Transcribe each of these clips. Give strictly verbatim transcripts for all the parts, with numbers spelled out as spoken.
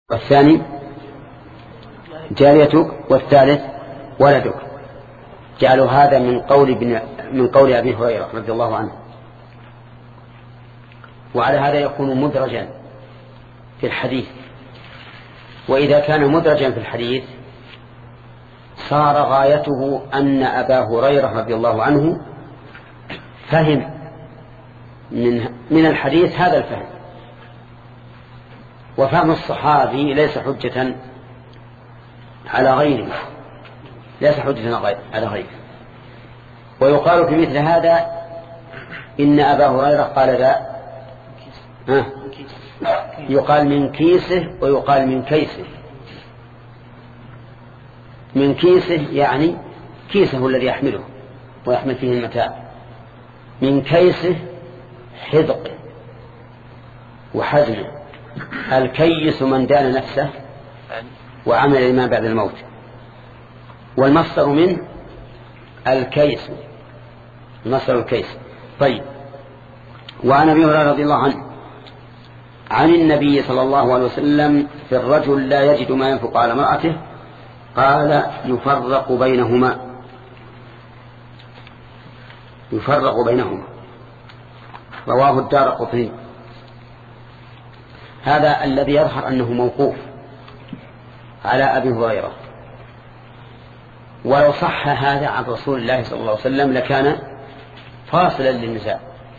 والثاني جاريتك والثالث ولدك. جعلوا هذا من قول بن من قول أبي هريرة رضي الله عنه. وعلى هذا يكون مدرجا في الحديث. وإذا كان مدرجا في الحديث صار غايته أن أبا هريرة رضي الله عنه فهم من من الحديث هذا الفهم، وفهم الصحابي ليس حجة على غيره، ليس حجة على غيره. ويقال في مثل هذا إن أبا هريرة قال ذا ها يقال من كيسه ويقال من كيسه. من كيسه يعني كيسه الذي يحمله ويحمل فيه المتاع، من كيسه حذق وحزم. الكيس من دان نفسه وعمل لما بعد الموت، والمصدر من الكيس، المصدر الكيس. طيب. وعن أبي هريرة رضي الله عنه عن النبي صلى الله عليه وسلم في الرجل لا يجد ما ينفق على امرأته قال يفرق بينهما، يفرق بينهما. رواه الدارقطني. هذا الذي يظهر أنه موقوف على أبي هريرة، ولو صح هذا عن رسول الله صلى الله عليه وسلم لكان فاصلا للنزاع،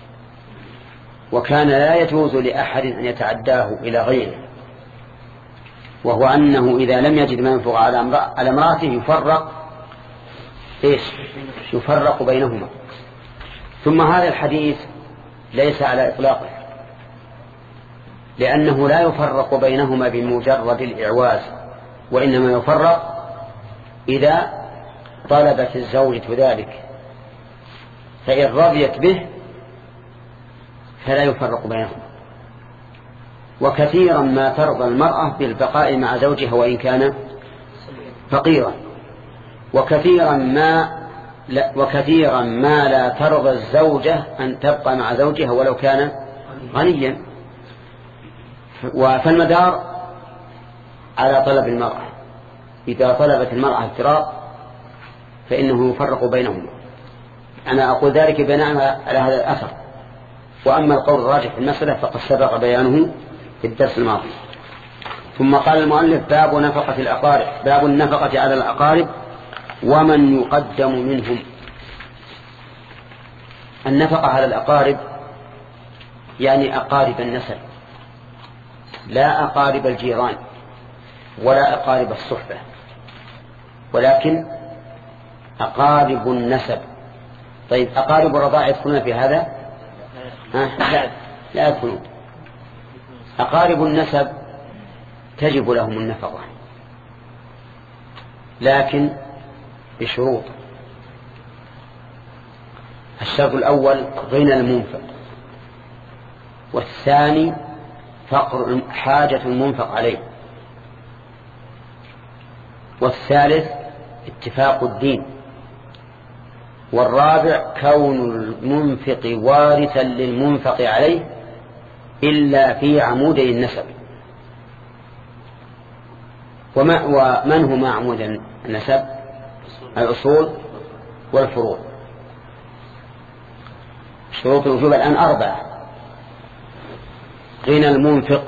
وكان لا يجوز لأحد أن يتعداه إلى غيره، وهو أنه إذا لم يجد ما ينفق على امرأته يفرق إيش؟ يفرق بينهما. ثم هذا الحديث ليس على إطلاقه، لأنه لا يفرق بينهما بمجرد الإعواز، وإنما يفرق إذا طلبت الزوجة ذلك، فإن رضيت به فلا يفرق بينهما. وكثيرا ما ترضى المرأة بالبقاء مع زوجها وإن كان فقيرا، وكثيرا ما لا وكثيرا ما لا ترضى الزوجة أن تبقى مع زوجها ولو كان غنيا. فالمدار على طلب المرأة، إذا طلبت المرأة الفراق فإنه يفرق بينهما. أنا أقول ذلك بناء على هذا الأثر. وأما القول الراجح في المسألة فقد سبق بيانه في الدرس الماضي. ثم قال المؤلف باب نفقة الأقارب، باب النفقة على الأقارب ومن يقدم منهم. النفقة على الأقارب يعني أقارب النسل، لا أقارب الجيران ولا أقارب الصحبة، ولكن أقارب النسب. طيب أقارب الرضاع يدخلون في هذا؟ لا لا يدخلون. أقارب النسب تجب لهم النفقة، لكن بشروط. الشرط الأول غنى المنفق، والثاني فقر حاجة المنفق عليه، والثالث اتفاق الدين، والرابع كون المنفق وارثا للمنفق عليه إلا في عمودي النسب. وما ومن هما عمود النسب؟ الأصول والفروع. شروط الوجوب الآن أربعة: غنى المنفق،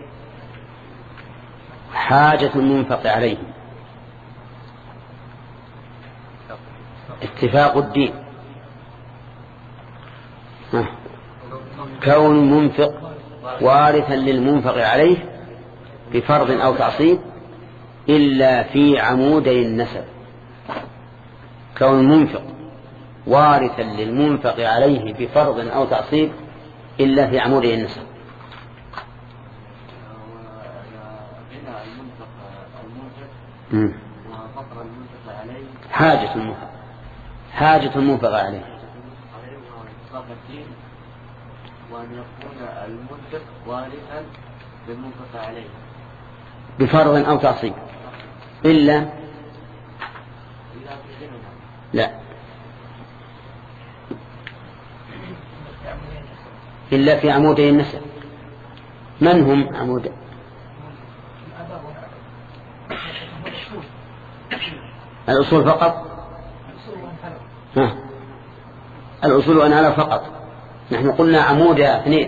حاجة المنفق عليه، اتفاق الدين، كون المنفق وارثا للمنفق عليه بفرض أو تعصيب إلا في عمودي النسب. كون المنفق وارثا للمنفق عليه بفرض أو تعصيب إلا في عمودي النسب. حاجة المنفق حاجة المنفق عليه، وأن يكون المنفق وارثا للمنفق عليه بفرض أو تعصيب إلا لا إلا في عمودي النسب. من هم عمود الأصول فقط. ها. الأصول وأنعلوا فقط. نحن قلنا عمود اثنين.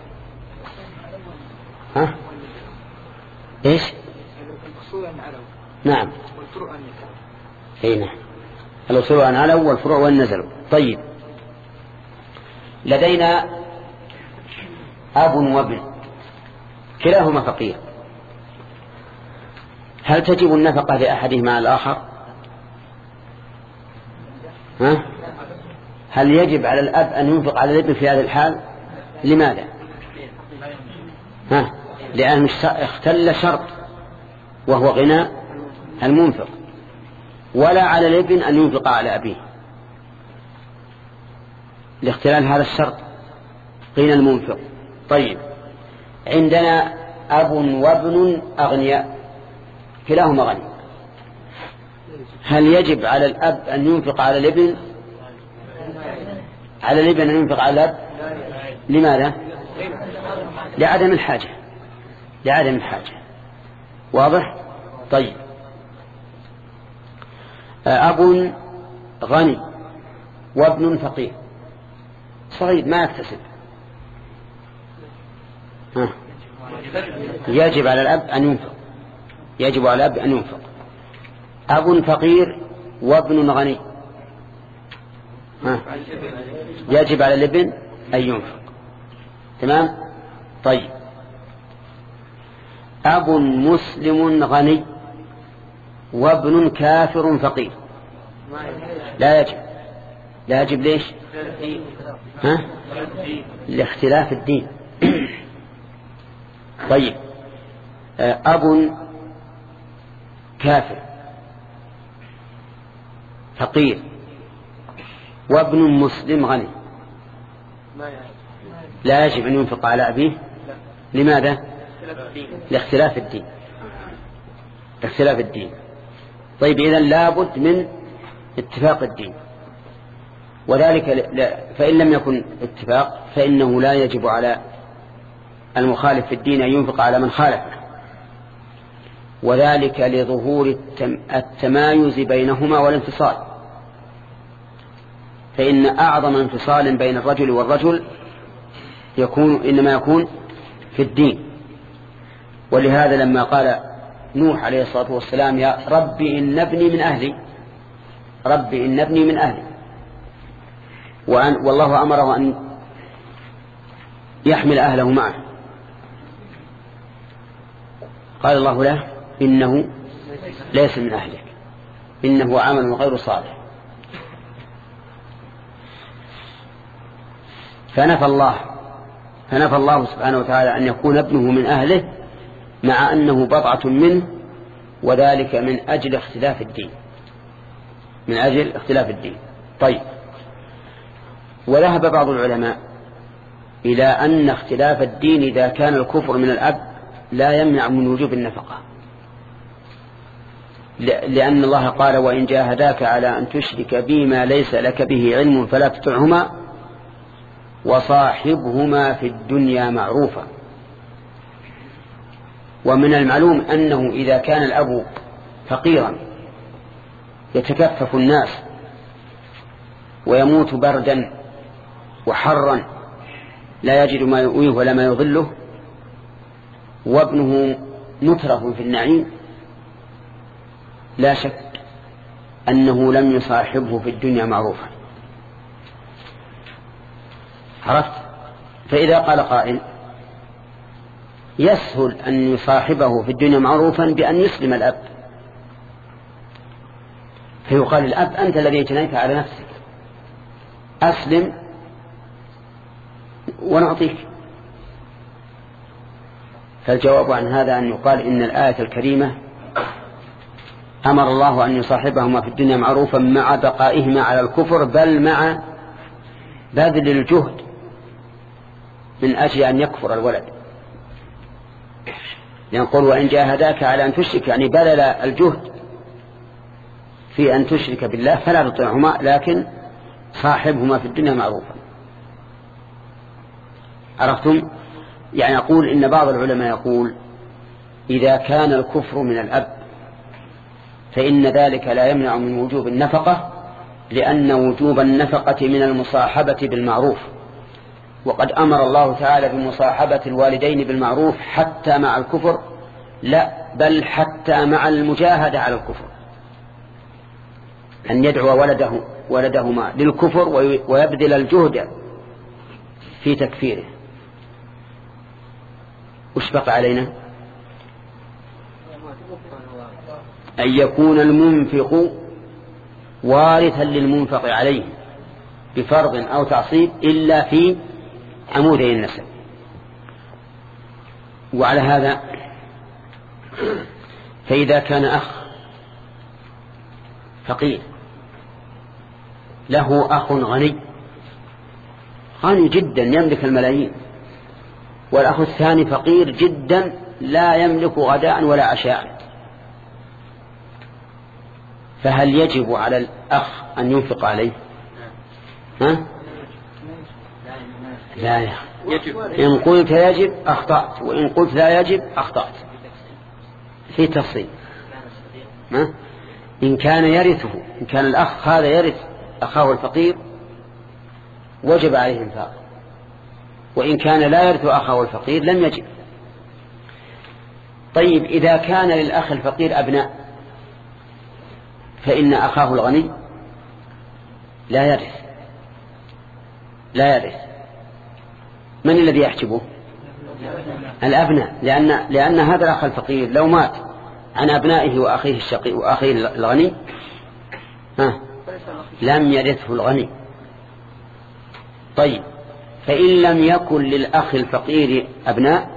ها إيش؟ الأصول وأنعلوا. نعم. والفروع وأن نزلوا. أي نعم. الأصول وأنعلوا والفروع وأن نزلوا. طيب، لدينا أب وابن كلاهما فقير، هل تجب النفقة لأحدهما على الآخر؟ ها؟ هل يجب على الأب أن ينفق على الابن في هذه الحال؟ لماذا؟ ها؟ لأن اختل شرط وهو غنى المنفق، ولا على الابن أن ينفق على أبيه لاختلال هذا الشرط غنى المنفق. طيب، عندنا أب وابن أغنياء كلاهما غني، هل يجب على الأب أن ينفق على الابن؟ على الابن أن ينفق على الأب. لماذا؟ لعدم الحاجة، لعدم الحاجة. واضح؟ طيب، أب غني وابن فقير صغير ما يكتسب، ها. يجب على الأب أن ينفق، يجب على الأب أن ينفق. أب فقير وابن غني، ها. يجب على الابن أن ينفق. تمام؟ طيب، أب مسلم غني وابن كافر فقير، لا يجب. لا يجب ليش؟ ها؟ لاختلاف الدين. طيب، أب كافر فقير وابن مسلم غني، لا يجب أن ينفق على أبيه. لماذا؟ لاختلاف الدين، لاختلاف الدين. طيب، إذن لابد من اتفاق الدين، وذلك فإن لم يكن اتفاق فإنه لا يجب على المخالف في الدين أن ينفق على من خالفه، وذلك لظهور التمايز بينهما والانفصال. فإن أعظم انفصال بين الرجل والرجل يكون إنما يكون في الدين. ولهذا لما قال نوح عليه الصلاة والسلام يا ربي إن ابني من أهلي، ربي إن ابني من أهلي، وأن والله أمره أن يحمل أهله معه، قال الله له إنه ليس من أهلك، إنه عمل غير صالح. فنفى الله فنفى الله سبحانه وتعالى أن يكون ابنه من أهله مع أنه بضعة منه، وذلك من أجل اختلاف الدين، من أجل اختلاف الدين. طيب، وذهب بعض العلماء إلى أن اختلاف الدين إذا كان الكفر من الأب لا يمنع من وجوب النفقة، لأن الله قال وإن جاهداك على أن تشرك بي ما ليس لك به علم فلا تطعهما وصاحبهما في الدنيا معروفا. ومن المعلوم أنه إذا كان الأب فقيرا يتكفف الناس ويموت بردا وحرا لا يجد ما يؤويه ولا ما يظله، وابنه مترف في النعيم، لا شك أنه لم يصاحبه في الدنيا معروفا. عرفت؟ فإذا قال قائل يسهل أن يصاحبه في الدنيا معروفا بأن يسلم الأب، فيقال الأب أنت الذي اجتنيت على نفسك، أسلم ونعطيك. فالجواب عن هذا أن يقال إن الآية الكريمة أمر الله أن يصاحبهما في الدنيا معروفا مع بقائهما على الكفر، بل مع بذل الجهد من أجل أن يكفر الولد. يقول وإن جاهداك على أن تشرك، يعني بذل الجهد في أن تشرك بالله فلا تطيعهما، لكن صاحبهما في الدنيا معروفا. عرفتم؟ يعني أقول إن بعض العلماء يقول إذا كان الكفر من الأب فإن ذلك لا يمنع من وجوب النفقة، لأن وجوب النفقة من المصاحبة بالمعروف، وقد أمر الله تعالى بمصاحبة الوالدين بالمعروف حتى مع الكفر، لا بل حتى مع المجاهدة على الكفر، أن يدعو ولده ولدهما للكفر ويبذل الجهد في تكفيره. وش بقى علينا؟ أن يكون المنفق وارثا للمنفق عليه بفرض أو تعصيب إلا في عمودي النسب. وعلى هذا فإذا كان أخ فقير له أخ غني غني جدا يملك الملايين، والأخ الثاني فقير جدا لا يملك غداء ولا عشاء، فهل يجب على الأخ أن ينفق عليه؟ ها؟ لا يجب. إن قلت يجب أخطأت، وإن قلت لا يجب أخطأت في تفصيل. ما؟ إن كان يرثه، إن كان الأخ هذا يرث أخاه الفقير وجب عليه إنفاق، وإن كان لا يرث أخاه الفقير لم يجب. طيب إذا كان للأخ الفقير أبناء فإن أخاه الغني لا يرث لا يرث من الذي يحجبه؟ الأبناء، لأن, لأن هذا الأخ الفقير لو مات عن أبنائه وأخيه الشقي وأخيه الغني ها لم يرثه الغني. طيب فإن لم يكن للأخ الفقير أبناء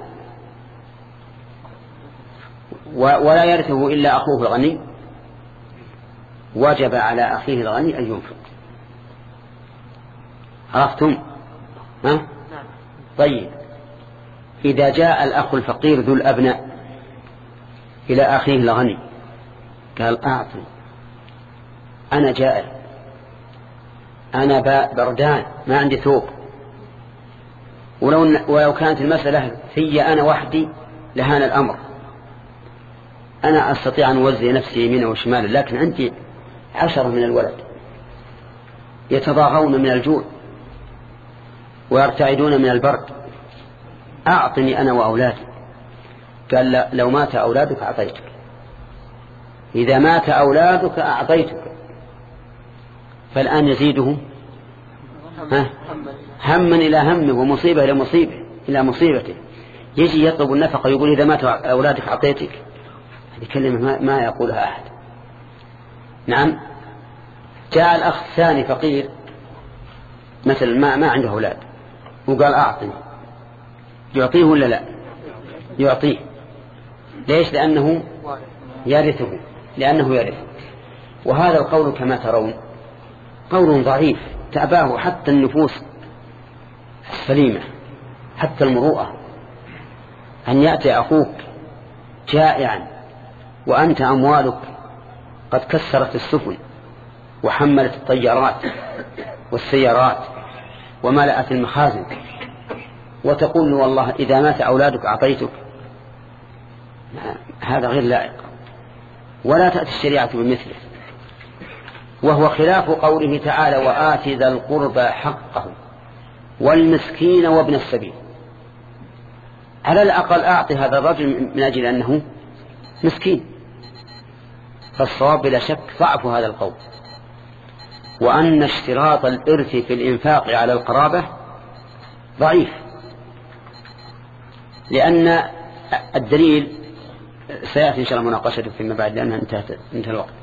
ولا يرثه إلا أخوه الغني وجب على أخيه الغني أن ينفق. عرفتم؟ ها؟ طيب إذا جاء الأخ الفقير ذو الأبناء إلى أخيه الغني قال أعطي، أنا جائع، أنا بردان، ما عندي ثوب، ولو, ولو كانت المسألة في أنا وحدي لهان الأمر، أنا أستطيع أن أوزي نفسي يمينا وشمالا، لكن عندي عشرة من الولد يتضاغون من الجوع ويرتعدون من البرد، أعطني أنا وأولادي. قال لا، لو مات أولادك أعطيتك، إذا مات أولادك أعطيتك. فالآن يزيده هما إلى همه ومصيبة إلى مصيبة إلى مصيبته، يجي يطلب النفقة يقول إذا مات أولادك أعطيتك. هذه كلمة ما يقولها أحد. نعم. جاء الأخ الثاني فقير مثل ما, ما عنده أولاد وقال أعطني، يعطيه ولا لا؟ يعطيه. ليش؟ لأنه يرثه، لأنه يرثه. وهذا القول كما ترون قول ضعيف تأباه حتى النفوس السليمة، حتى المروءة، أن يأتي أخوك جائعا وأنت أموالك قد كسرت السفن وحملت الطيارات والسيارات وملأت المخازن، وتقول والله إذا مات أولادك أعطيتك. هذا غير لائق، ولا تأتي الشريعة بمثله، وهو خلاف قوله تعالى وآت ذا القربى حقه والمسكين وابن السبيل. على الأقل أعطي هذا الرجل من أجل أنه مسكين. فالصواب بلا شك ضعف هذا القول، وأن اشتراط الإرث في الإنفاق على القرابة ضعيف، لأن الدليل سيأتي إن شاء الله مناقشته فيما بعد لأنها انتهت انتهى الوقت.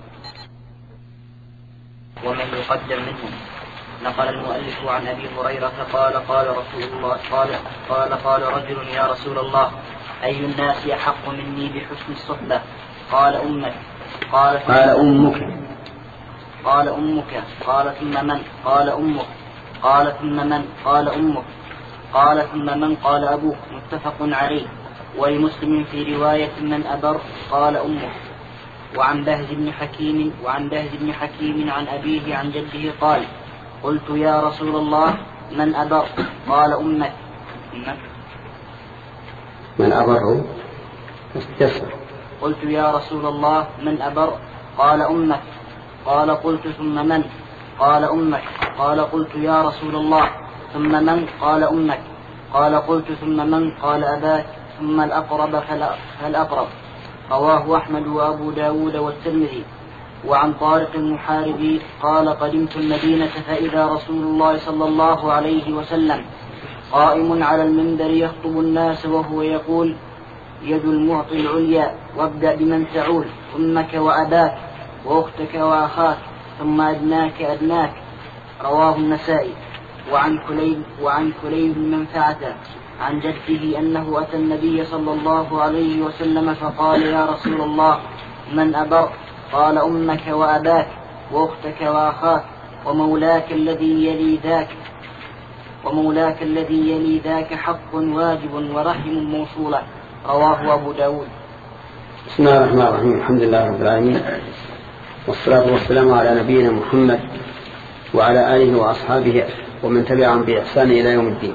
ومن يقدم منهم. نقل المؤلف عن أبي هريرة قال قال رسول الله قال قال قال رجل يا رسول الله أي الناس أحق مني بحسن الصحبة؟ قال أمك. قال, قال أمك. قال أمك. قال ثم من؟ قال أمك. قال ثم من؟ قال أمك. قال ثم من؟ قال أبوك. متفق عليه. ولمسلم في رواية من أبر قال أمك. وعن بهز بن حكيم وعن بهز بن حكيم عن أبيه عن جده قال قلت يا رسول الله من أبر؟ قال أمك. من أبره استفسر. قلت يا رسول الله من أبر؟ قال أمك. قال قلت ثم من؟ قال أمك. قال قلت يا رسول الله ثم من؟ قال أمك. قال قلت ثم من؟ قال أباك. ثم الأقرب فالأقرب. رواه أحمد وأبو داود والترمذي. وعن طارق المحاربي قال قدمت المدينة فإذا رسول الله صلى الله عليه وسلم قائم على المنبر يخطب الناس وهو يقول يد المعطي العليا وابدأ بمن تعول أمك وأباك وأختك وأخاك ثم أدناك أدناك. رواه النسائي. وعن كليب وعن كليب بن منفعة عن جده أنه أتى النبي صلى الله عليه وسلم فقال يا رسول الله من أبر؟ قال أمك وأباك وأختك وأخاك ومولاك الذي يلي ذاك ومولاك الذي يلي ذاك حق واجب ورحم موصولة. رواه أبو داود. بسم الله الرحمن الرحيم. الحمد لله رب العالمين والصلاة والسلام على نبينا محمد وعلى آله وأصحابه ومن تبعهم بإحسان إلى يوم الدين.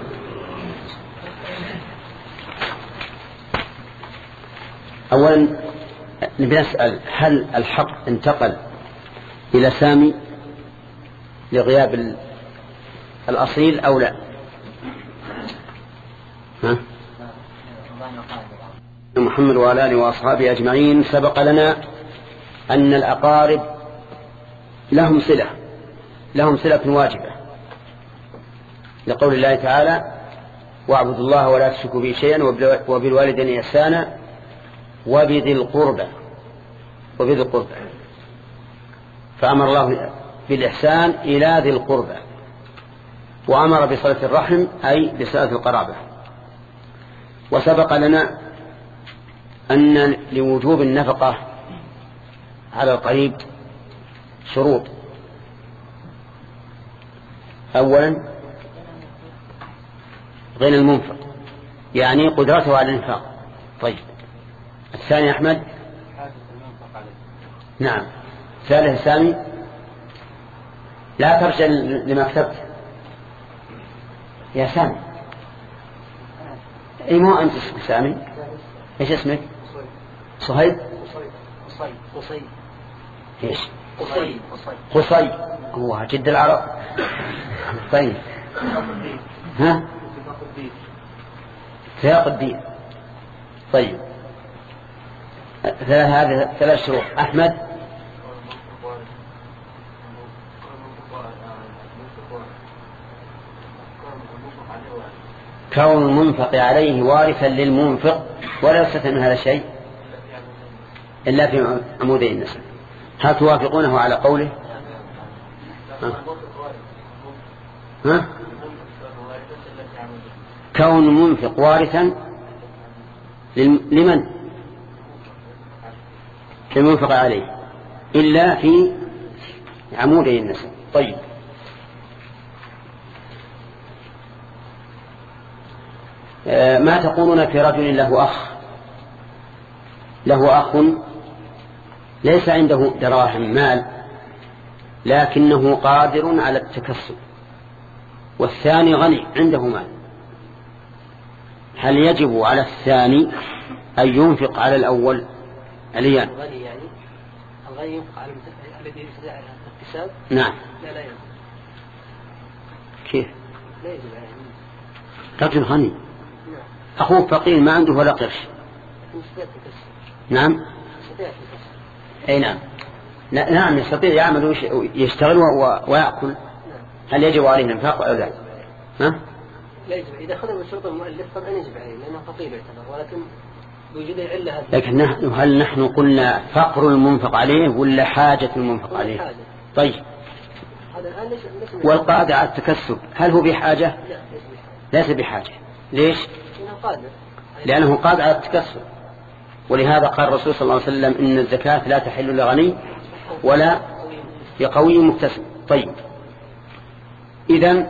أولا نسأل هل الحق انتقل إلى سامي لغياب الأصيل أو لا؟ ها؟ محمد وعلى آله وأصحابه أجمعين. سبق لنا أن الأقارب لهم صلة لهم صلة واجبة لقول الله تعالى واعبدوا الله ولا تشركوا به شيئا وبالوالدين إحسانا وبذي القربى وبذي القربى فأمر الله بالإحسان إلى ذي القربى وأمر بصلة الرحم أي بصلة القرابة. وسبق لنا أن لوجوب النفقة على القريب شروط. أولا غنى المنفق يعني قدرته على الإنفاق. طيب الثاني أحمد؟ نعم. ثالث سامي؟ لا ترجع لما كتبت يا سامي. اي مو أنت اسمك سامي؟ ايش اسمك؟ صهيب؟ قصي قصي ايش؟ قصي قصي. هو جد العرب. طيب ها؟ سياق الدين. طيب ثلاث هذه ثلاث شروط. أحمد؟ كون المنفق عليه وارثا للمنفق ولا يستثنى من هذا الشيء إلا في عمودي النسب. هل توافقونه على قوله؟ ها؟ ها؟ كون المنفق وارثا لمن؟ للمنفق عليه إلا في عمودي النسب. طيب ما تقولون في رجل له أخ له أخ ليس عنده دراهم مال لكنه قادر على التكسب والثاني غني عنده مال، هل يجب على الثاني أن ينفق على الأول؟ عليان الغني يعني الغني ينفق على الذي يستطيع الاكتساب؟ نعم. لا لا يجب. كيف؟ لا يجب يعني. رجل غني أخوه فقير ما عنده ولا قرش. نعم. أي نعم. نعم يستطيع يعمل ويشتغل ويأكل. هل يجب عليه الإنفاق أو لا؟ ها؟ لا يجب. إذا خدم الشرط المؤلف طبعا يجب عليه لأنه فقير يعتبر، ولكن بوجود علة هذه. لكن نحن هل نحن قلنا فقر المنفق عليه ولا حاجة المنفق عليه؟ حاجة. طيب. والقادر على التكسب هل هو بحاجة؟ لا ليس بحاجة. ليش؟ قادر. لأنه قادر على التكسب، ولهذا قال الرسول صلى الله عليه وسلم إن الزكاة لا تحل لغني ولا لقوي مكتسب. طيب إذن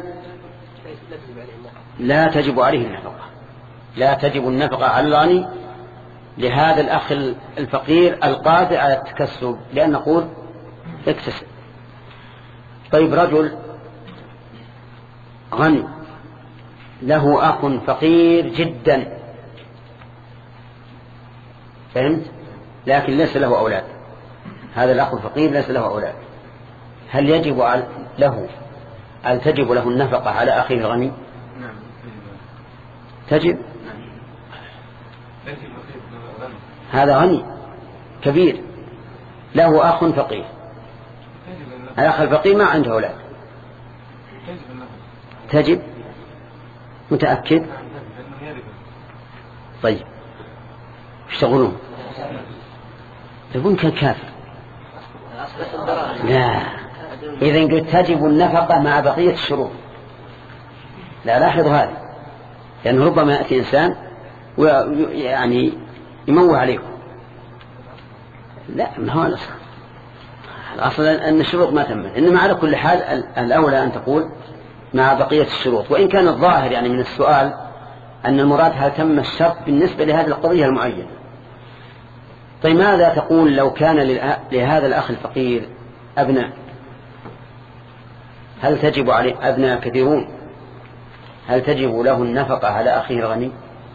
لا تجب عليه النفقة، لا تجب النفقة على الغني لهذا الأخ الفقير القادر على التكسب لأن نقول اكتسب. طيب رجل غني له أخ فقير جدا، فهمت؟ لكن ليس له أولاد، هذا الأخ الفقير ليس له أولاد، هل يجب له هل تجب له النفقة على أخيه الغني؟ نعم تجب. نعم. هذا غني كبير له أخ فقير، الأخ الفقير ما عنده أولاد، تجب. متأكد؟ طيب ايش تقولون؟ تقول كالكافر. لا، إذا قلت تجب النفقة مع بقية الشروط. لا، لاحظ هذا، لأنه ربما يأتي إنسان ويعني يموه عليكم. لا، ما هو الأصل، الأصل أن الشروط ما تمت، إنما على كل حال الأولى أن تقول مع بقية الشروط، وإن كان الظاهر يعني من السؤال أن المراد هل تم الشرط بالنسبة لهذه القضية المعينة. طيب ماذا تقول لو كان لهذا الأخ الفقير أبناء؟ هل تجب عليه أبناء كثيرون؟ هل تجب له النفقة على أخيه الغني؟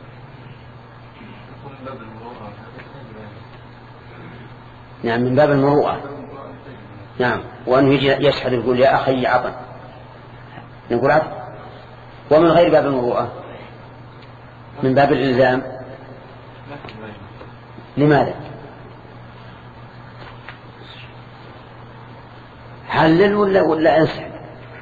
نعم، من باب المروءة. نعم، وأنه يجي يشهد يقول يا أخي عطن، نقول عطن. ومن غير باب المروءة من باب الإلزام. لماذا؟ حلل ولا ولا انسحب؟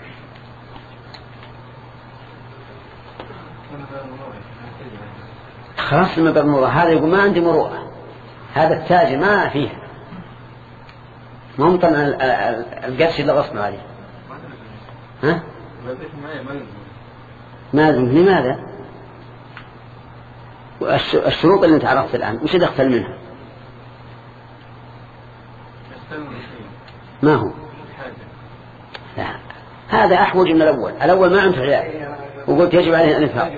خلاص من باب المروءة. هذا يقول ما عندي مروءة، هذا التاجر ما فيه، ممكن القرش اللي غصنا عليه. ها؟ ما لازم. لماذا؟ الشروط اللي انت عرفت الآن وش دخل منها؟ ما هو؟ لا، هذا أحوج من الأول. الأول ما عنده عيال وقلت يجب عليه أن يفهم.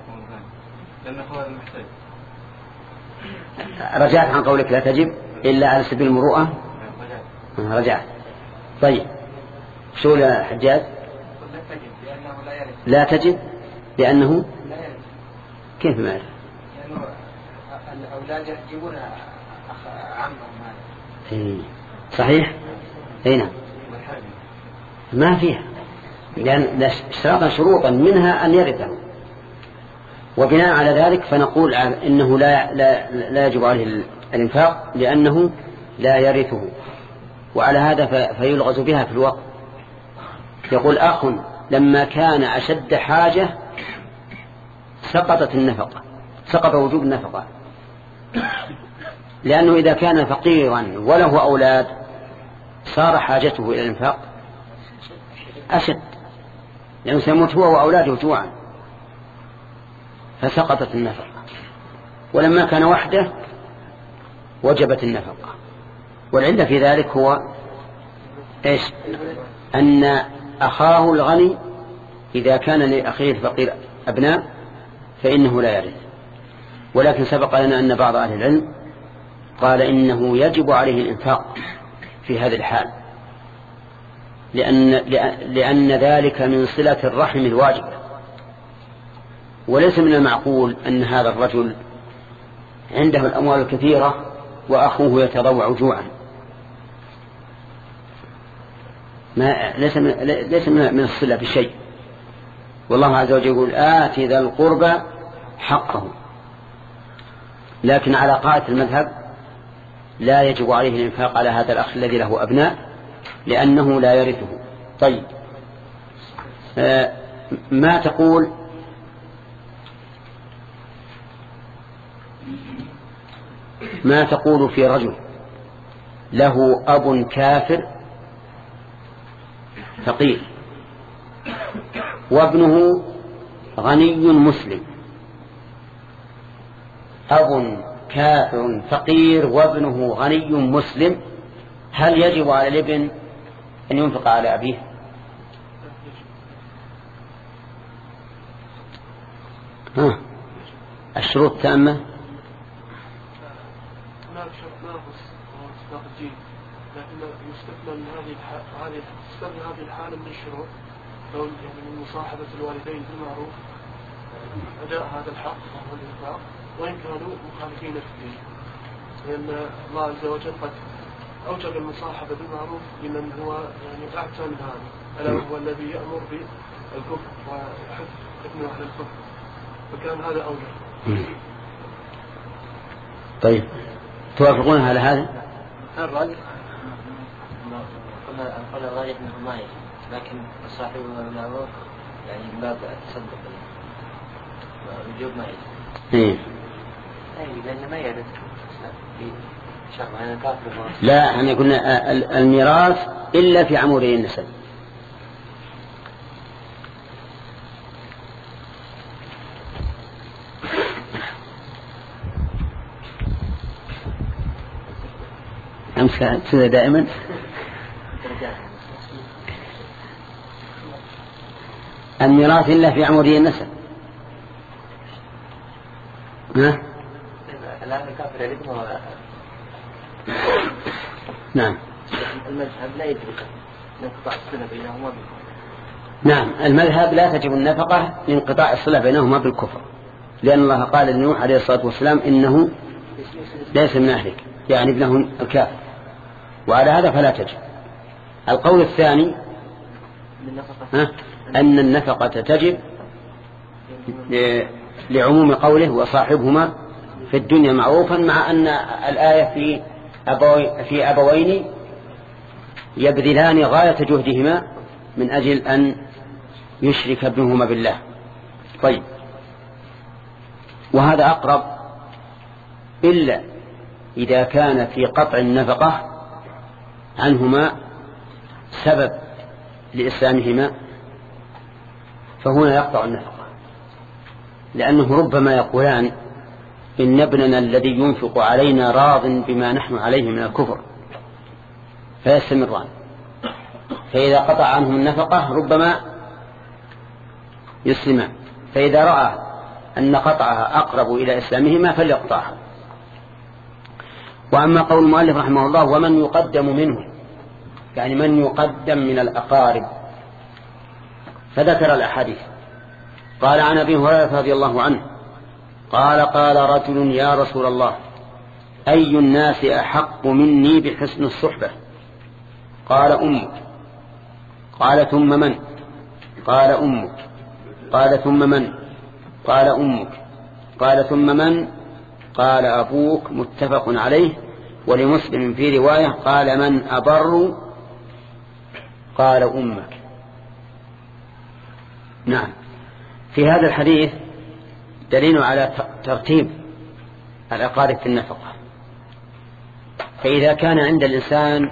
رجعت عن قولك لا تجب إلا على سبيل المروءة. رجعت. طيب شو يا حجاج؟ لا تجب لأنه كيف ما يعرف؟ لأنه الأولاد يجيبون عمهم. إيه صحيح. هنا ما فيها، لأن اشتراطا شروطا منها أن يرثه، وبناء على ذلك فنقول إنه لا, لا, لا يجب عليه الإنفاق لأنه لا يرثه. وعلى هذا فيلغز بها في الوقت. يقول أخ لما كان أشد حاجة سقطت النفقة، سقط وجوب النفقة، لأنه إذا كان فقيرا وله أولاد صار حاجته إلى الإنفاق أشد، لأنه سيموت هو وأولاده جوعا، فسقطت النفقة. ولما كان وحده وجبت النفقة. والعلة في ذلك هو إيش؟ أن أخاه الغني إذا كان لأخيه الفقير أبناء فإنه لا يرث. ولكن سبق لنا أن بعض أهل العلم قال إنه يجب عليه الإنفاق في هذه الحال، لأن, لأن ذلك من صلة الرحم الواجبة. وليس من المعقول أن هذا الرجل عنده الأموال الكثيرة وأخوه يتضوع جوعا. ما ليس من, ليس من الصلة بشيء. والله عز وجل يقول آت ذا القربى حقه. لكن على قاعدة المذهب لا يجب عليه الإنفاق على هذا الأخ الذي له أبناء لأنه لا يرثه. طيب آه ما تقول ما تقول في رجل له أب كافر فقير وابنه غني مسلم؟ أب كافر فقير وابنه غني مسلم، هل يجب على الابن أن ينفق على أبيه؟ ها الشروط تامة. هناك شرط ناقص وهو إسباق الدين، لكن يستثنى من هذه هذه تستثنى هذه الحالة من الشروط لو يعني من مصاحبة الوالدين بالمعروف أداء هذا الحق وهو الإنفاق وإن كانوا مخالفين في الدين، لأن الله عز وجل قد أوجب المصاحبة بالمعروف لمن هو يعني أعتى من هذا، ألا هو الذي يأمر بالكفر ويحث ابنه على الكفر، فكان هذا أوجب. طيب توافقون على هذا؟ الرجل قلنا قال الراجح منه ما يجب، لكن الصاحب بالمعروف يعني من باب التصدق الوجوب ما يجب. إيه. أي لأنه ما يرد شرع كافر. لا يعني قلنا الميراث إلا في عمودي النسب. أمس كذا دائما. الميراث إلا في عمودي النسب. ها؟ نعم. المذهب لا يدرك انقطاع الصلة بينهما بالكفر. نعم المذهب لا تجب النفقة لانقطاع الصلة بينهما بالكفر، لأن الله قال لنوح عليه الصلاة والسلام إنه ليس من أهلك، يعني ابنه الكافر، وعلى هذا فلا تجب. القول الثاني ها؟ أن النفقة تجب لعموم قوله وصاحبهما في الدنيا معروفا، مع أن الآية في أبوي في أبوين يبذلان غاية جهدهما من أجل أن يشرك ابنهما بالله. طيب وهذا أقرب، إلا إذا كان في قطع النفقة عنهما سبب لإسلامهما فهنا يقطع النفقة، لأنه ربما يقولان إن ابننا الذي ينفق علينا راض بما نحن عليه من الكفر فيستمران، فإذا قطع عنهم النفقة ربما يسلمان، فإذا رأى أن قطعها أقرب إلى إسلامهما فليقطعها. وأما قول المؤلف رحمه الله ومن يقدم منه، يعني من يقدم من الأقارب، فذكر الأحاديث. قال عن أبي هريرة رضي الله عنه قال قال رجل يا رسول الله أي الناس أحق مني بحسن الصحبة؟ قال أمك. قال ثم من؟ قال أمك. قال ثم من؟ قال أمك. قال ثم من؟ قال أبوك. متفق عليه. ولمسلم في رواية قال من أبر؟ قال أمك. نعم. في هذا الحديث دليل على ترتيب الأقارب في النفقة. فإذا كان عند الإنسان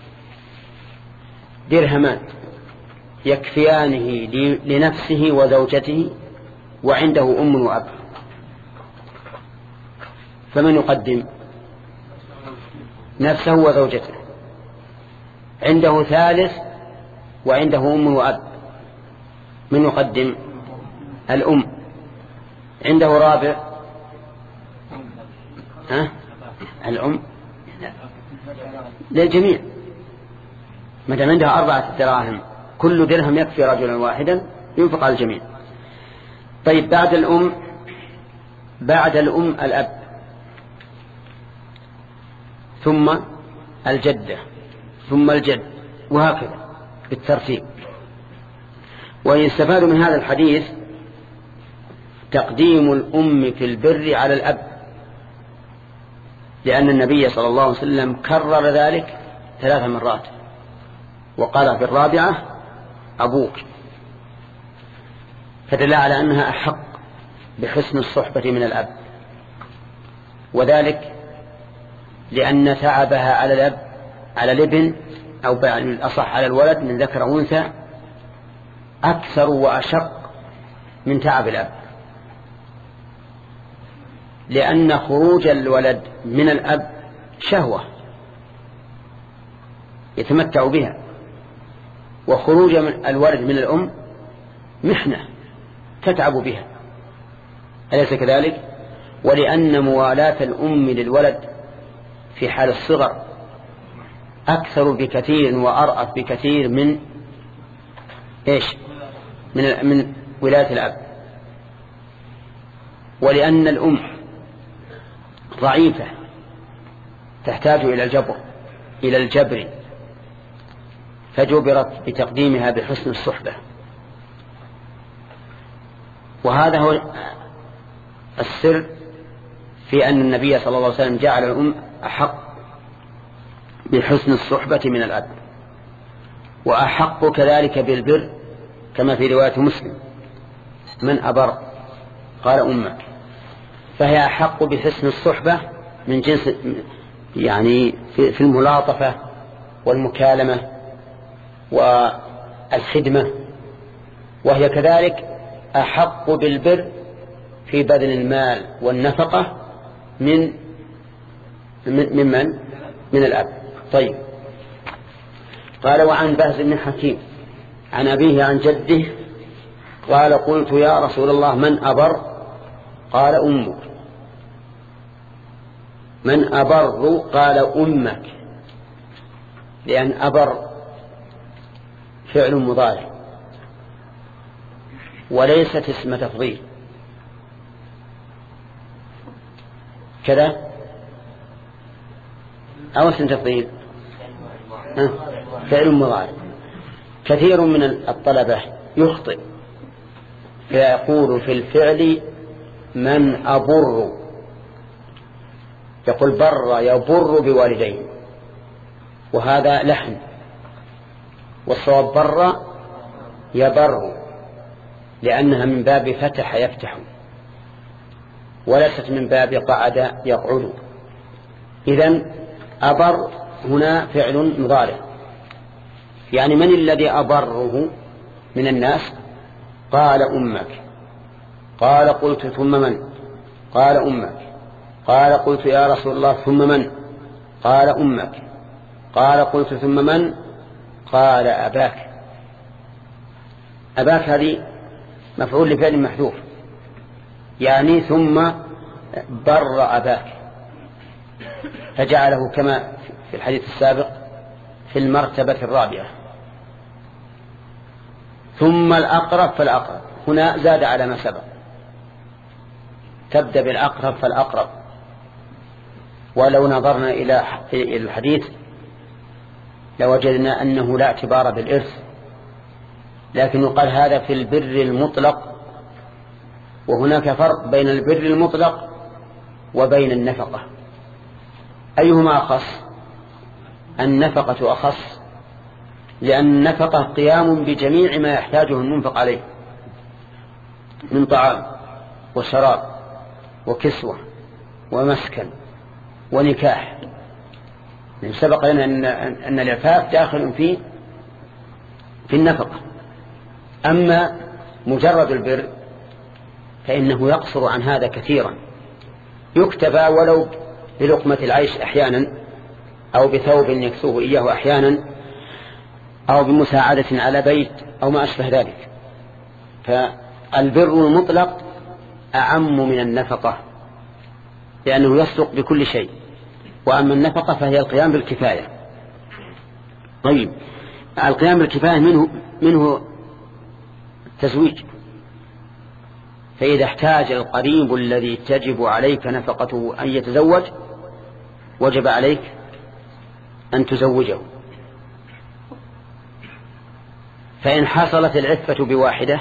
درهمان يكفيانه لنفسه وزوجته وعنده أم وأب، فمن يقدم؟ نفسه وزوجته. عنده ثالث وعنده أم وأب، من يقدم؟ الأم. عنده رابع ها؟ الأم للجميع، ما دام عندها أربعة دراهم كل درهم يكفي رجلا واحدا ينفق على الجميع. طيب بعد الأم بعد الأم الأب، ثم الجدة، ثم الجد، وهكذا بالترتيب. ويستفاد من هذا الحديث تقديم الأم في البر على الأب، لأن النبي صلى الله عليه وسلم كرر ذلك ثلاث مرات، وقال في الرابعة أبوك، فدل على أنها أحق بحسن الصحبة من الأب، وذلك لأن تعبها على الأب على الابن أو بالأصح على الولد من ذكر وأنثى أكثر وأشق من تعب الأب، لأن خروج الولد من الأب شهوة يتمتع بها، وخروج الولد من الأم محنة تتعب بها، أليس كذلك؟ ولأن موالاة الأم للولد في حال الصغر أكثر بكثير وأرأف بكثير من إيش؟ من من ولاية الأب. ولأن الأم ضعيفة تحتاج إلى الجبر إلى الجبر فجبرت بتقديمها بحسن الصحبة. وهذا هو السر في أن النبي صلى الله عليه وسلم جعل الأم أحق بحسن الصحبة من الأب، وأحق كذلك بالبر كما في رواية مسلم من أبر قال أمك، فهي أحق بحسن الصحبة من جنس يعني في الملاطفة والمكالمة والخدمة، وهي كذلك أحق بالبر في بذل المال والنفقة من من من, من الأب. طيب، قال وعن بهز بن حكيم عن أبيه عن جده قال قلت يا رسول الله من أبر؟ قال أمك. من أبر؟ قال أمك، لأن أبر فعل مضارع وليست اسم تفضيل كذا أو اسم تفضيل فعل مضارع. كثير من الطلبة يخطئ فيقول في الفعل من أبر، يقول بر يبر بوالديه، وهذا لحن، والصواب بر يبر لأنها من باب فتح يفتح وليست من باب قعد يقعد. إذن أبر هنا فعل مضارع، يعني من الذي أبره من الناس؟ قال أمك. قال قلت ثم من؟ قال أمك. قال قلت يا رسول الله ثم من؟ قال أمك. قال قلت ثم من؟ قال أباك. أباك هذه مفعول لفعل محذوف، يعني ثم بر أباك، فجعله كما في الحديث السابق في المرتبة الرابعة. ثم الأقرب فالأقرب، هنا زاد على ما سبق، تبدأ بالأقرب فالأقرب. ولو نظرنا إلى الحديث لوجدنا أنه لا اعتبار بالإرث، لكن يقال هذا في البر المطلق، وهناك فرق بين البر المطلق وبين النفقة. أيهما أخص؟ النفقة أخص، لأن النفقة قيام بجميع ما يحتاجه المنفق عليه من طعام وشراب وكسوة ومسكن ونكاح. سبق لنا أن, أن العفاف داخل في في النفقة. أما مجرد البر فإنه يقصر عن هذا كثيرا، يكتفى ولو بلقمة العيش أحيانا، أو بثوب يكسوه إياه أحيانا، أو بمساعدة على بيت أو ما أشبه ذلك. فالبر المطلق أعم من النفقة لأنه يصدق بكل شيء، وأما النفقة فهي القيام بالكفاية. طيب، القيام بالكفاية منه منه التزويج، فإذا احتاج القريب الذي تجب عليك نفقته أن يتزوج وجب عليك أن تزوجه. فإن حصلت العفة بواحدة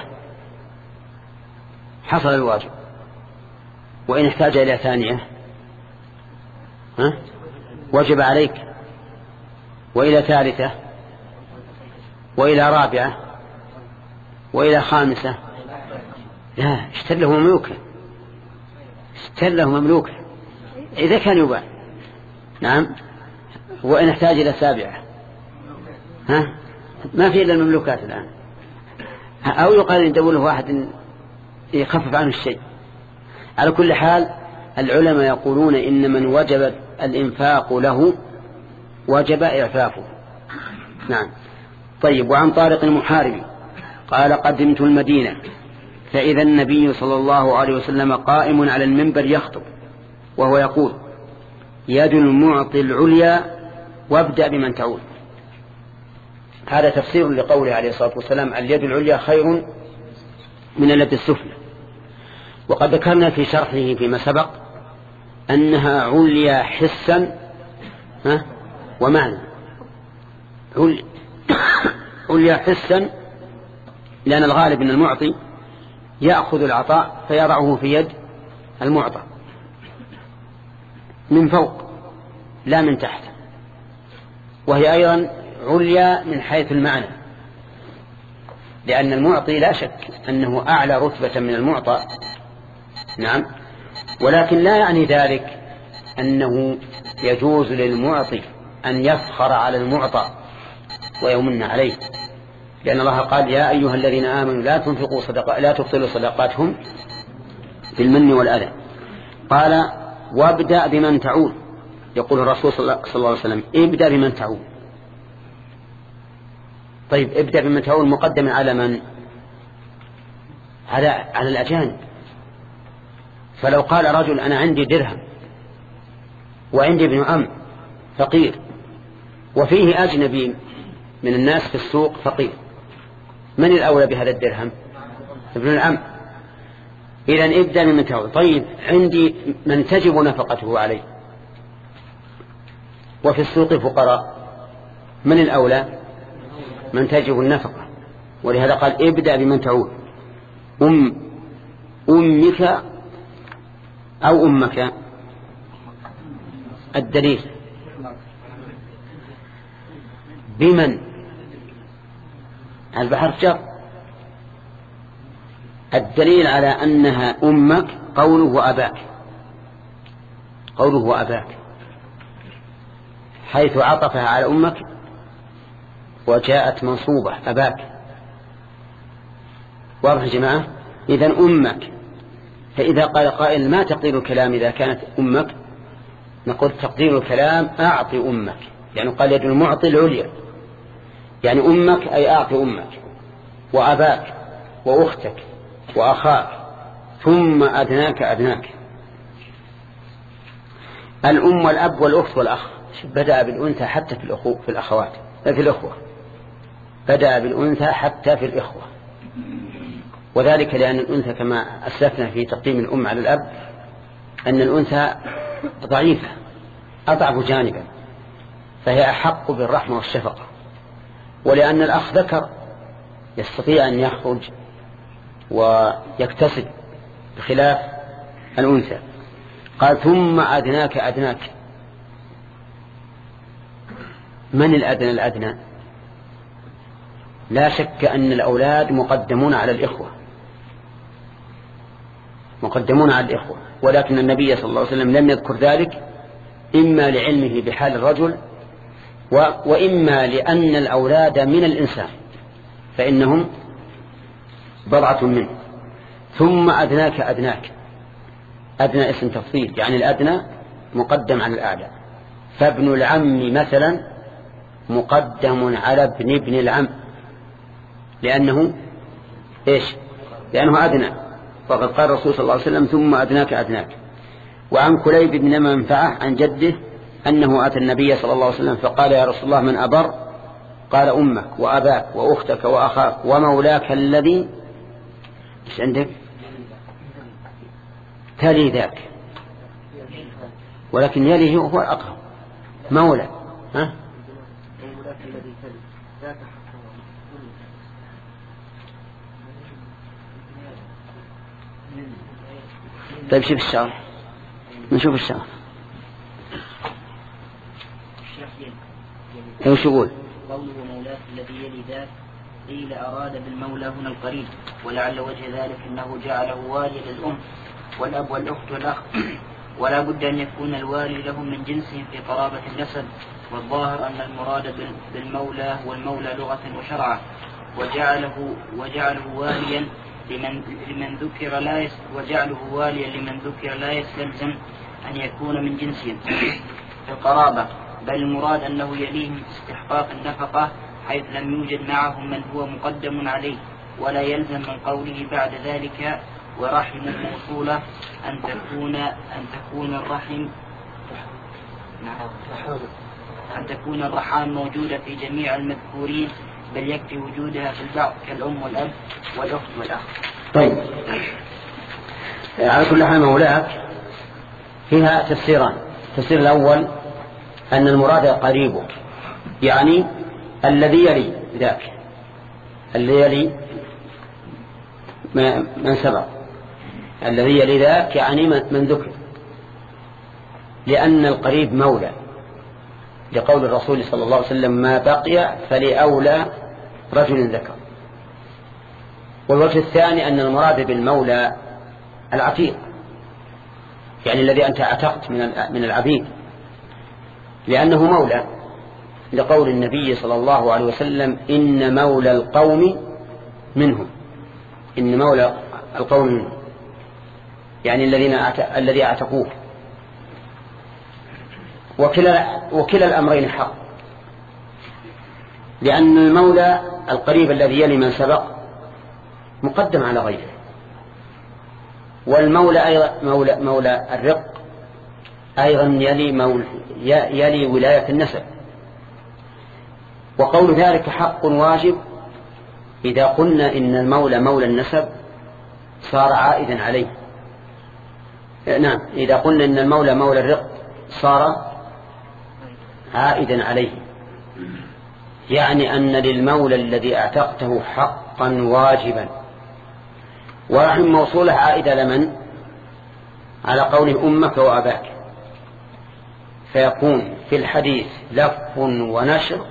حصل الواجب، وإن احتاج إلى ثانية ها وجب عليك، وإلى ثالثة، وإلى رابعة، وإلى خامسة. لا، اشتر له مملوكه، اشتر له مملوكه إذا كان يباع. نعم. وإن احتاج إلى سابعة ها ما في إلا المملوكات الآن، أو يقال ندور له واحد يخفف عنه الشيء. على كل حال العلماء يقولون إن من وجب الإنفاق له وجب إعفافه. نعم. طيب، وعن طارق المحاربي قال قدمت المدينة فإذا النبي صلى الله عليه وسلم قائم على المنبر يخطب وهو يقول يد المعطي العليا وابدأ بمن تعول. هذا تفسير لقوله عليه الصلاة والسلام اليد العليا خير من اليد السفلى. وقد ذكرنا في شرحه فيما سبق أنها عليا حسا ومعنى، عليا حسا، لأن الغالب أن المعطي يأخذ العطاء فيضعه في يد المعطى من فوق لا من تحت، وهي أيضا عليا من حيث المعنى، لأن المعطي لا شك أنه أعلى رتبة من المعطى، نعم، ولكن لا يعني ذلك أنه يجوز للمعطي أن يفخر على المعطى ويمن عليه، لأن الله قال يا أيها الذين آمنوا لا تنفقوا صدقاء لا تبطلوا صدقاتهم بالمن والأذى. قال وابدأ بمن تعول، يقول الرسول صلى الله عليه وسلم ابدأ بمن تعول. طيب ابدأ بمن تعول مقدم على من؟ على على الأجانب. فلو قال رجل أنا عندي درهم وعندي ابن عم فقير وفيه أجنبي من الناس في السوق فقير، من الأولى بهذا الدرهم؟ ابن العم. إذن ابدأ بمن تعول. طيب عندي من تجب نفقته عليه وفي السوق فقراء، من الأولى؟ من تجب النفقة، ولهذا قال ابدأ بمن تعول. أم أمك أو أمك، الدليل بمن البحر جر، الدليل على أنها أمك قوله وأباك، قوله وأباك حيث عطفها على أمك وجاءت منصوبة أباك. واضح يا جماعة؟ إذن أمك. فإذا قال قائل ما تقدير الكلام إذا كانت أمك؟ نقول تقدير الكلام أعطي أمك، يعني قال يد المعطي العليا، يعني أمك أي أعطي أمك وأباك وأختك وأخاك ثم أدناك أدناك. الأم والأب والأخت والأخ بدأ بالأنثى حتى في الأخو في الأخوات في الأخوة، بدأ بالأنثى حتى في الإخوة، وذلك لأن الأنثى كما أسلفنا في تقديم الأم على الأب أن الأنثى ضعيفة أضعف جانبا، فهي أحق بالرحمة والشفقة، ولأن الأخ ذكر يستطيع أن يخرج ويكتسب بخلاف الأنثى. قال ثم أدناك أدناك. من الأدنى الأدنى؟ لا شك أن الأولاد مقدمون على الإخوة، مقدمون على الإخوة، ولكن النبي صلى الله عليه وسلم لم يذكر ذلك إما لعلمه بحال الرجل وإما لأن الأولاد من الإنسان فإنهم بضعة منه. ثم أدناك أدناك، أدنى اسم تفضيل، يعني الأدنى مقدم على الأعلى، فابن العم مثلا مقدم على ابن ابن العم لأنه إيش؟ لأنه أدنى، وقد قال الرسول صلى الله عليه وسلم ثم أدناك أدناك. وعن كليب بن منفعة عن جده أنه أتى النبي صلى الله عليه وسلم فقال يا رسول الله من أبر؟ قال أمك وأباك وأختك وأخاك ومولاك الذي إيش عندك؟ تلي ذاك، ولكن يليه هو الأقرب مولى. ها؟ طيب شوف الشرح، نشوف الشرح. ايش يقول؟ قوله مولاك الذي يلي ذاك قيل أراد بالمولى هنا القريب، ولعل وجه ذلك أنه جعله واليا للأم والأب والأخت والأخ، ولا بد أن يكون الوالي لهم من جنسهم في قرابة النسب، والظاهر أن المراد بالمولى والمولى لغة وشرعا، وجعله وجعله واليا لمن لمن ذكر لا يس وجعله واليا لمن ذكر لا يستلزم أن يكون من جنسهم في القرابة، بل المراد أنه يليهم استحقاق النفقة حيث لم يوجد معهم من هو مقدم عليه، ولا يلزم من قوله بعد ذلك ورحم موصولة أن تكون أن تكون الرحم أن تكون الرحام موجودة في جميع المذكورين، بل يكفي وجودها في البعض كالأم والأب والأخت والأخ. طيب على كل حال مولاك فيها تفسيران. التفسير الأول أن المراد قريبك، يعني الذي يلي ذاك، الذي يلي من سبق، الذي يلي ذاك يعني من ذكر، لأن القريب مولى، لقول الرسول صلى الله عليه وسلم ما بقي فلأولى رجل ذكر. والوجه الثاني أن المراد بالمولى العتيق، يعني الذي أنت اعتقت من العبيد، لأنه مولى، لقول النبي صلى الله عليه وسلم إن مولى القوم منهم، إن مولى القوم منهم، يعني الذين الذي اعتقوه. وكلا, وكلا الأمرين حق، لأن المولى القريب الذي يلي من سبق مقدم على غيره، والمولى أيضا مولى, مولى الرق أيضا يلي, مولى يلي ولاية النسب. وقول ذلك حق واجب إذا قلنا إن المولى مولى النسب صار عائدا عليه. نعم، إذا قلنا إن المولى مولى الرق صار عائدا عليه، يعني أن للمولى الذي اعتقته حقا واجبا، ورحم موصوله عائدة لمن؟ على قوله أمك وأباك، فيكون في الحديث لف ونشر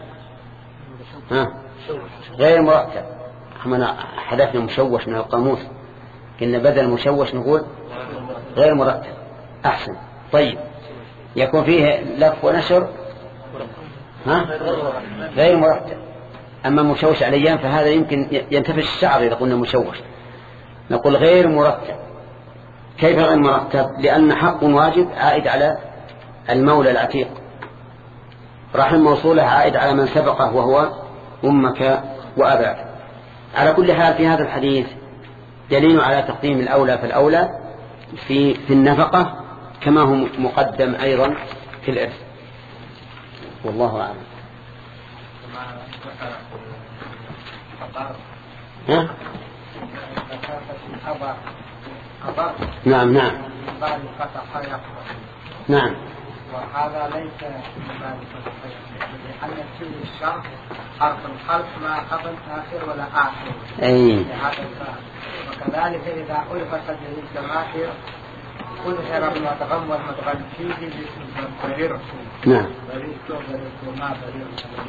غير مرتب. احنا حدثنا مشوش من القاموس، إن بدل مشوش نقول غير مرتب أحسن. طيب، يكون فيه لف ونشر ها غير مرتب. أما مشوش على الأيام فهذا يمكن ينتفش الشعر إذا قلنا مشوش، نقول غير مرتب. كيف غير مرتب؟ لأن حق واجب عائد على المولى العتيق، رحم موصوله عائد على من سبقه وهو أمك وأباك. على كل حال في هذا الحديث دليل على تقديم الأولى فالأولى في في النفقة، كما هو مقدم أيضا في الإرث، والله أعلم. ها؟ نعم نعم نعم. وهذا ليس لأن كل الشرط حرف الخلف ما قبل آخر ولا آخر. أي. وكذلك إذا ألفت الجماهير كل غير المدغم والمدغم فيه باسم برير. نعم. برير برير وما برير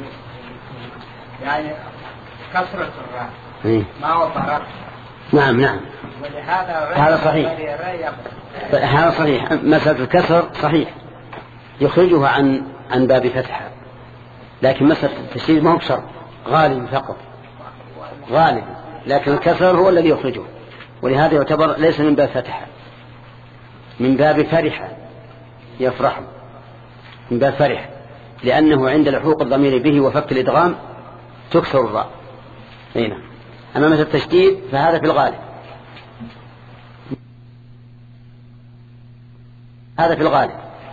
يعني كسرة الراء ما هو برر. نعم نعم. ولهذا هذا صحيح. هذا صحيح. مسألة الكسر صحيح يخرجها عن عن باب فتحة، لكن مسألة التشديد ما هو بشرط، غالب فقط غالب، لكن الكسر هو الذي يخرجه، ولهذا يعتبر ليس من باب فتحة، من باب فرحة يفرح، من باب فرح، لأنه عند لحوق الضمير به وفك الإدغام تكسر الراء. هنا أما مثل التشديد فهذا في الغالب، هذا في الغالب.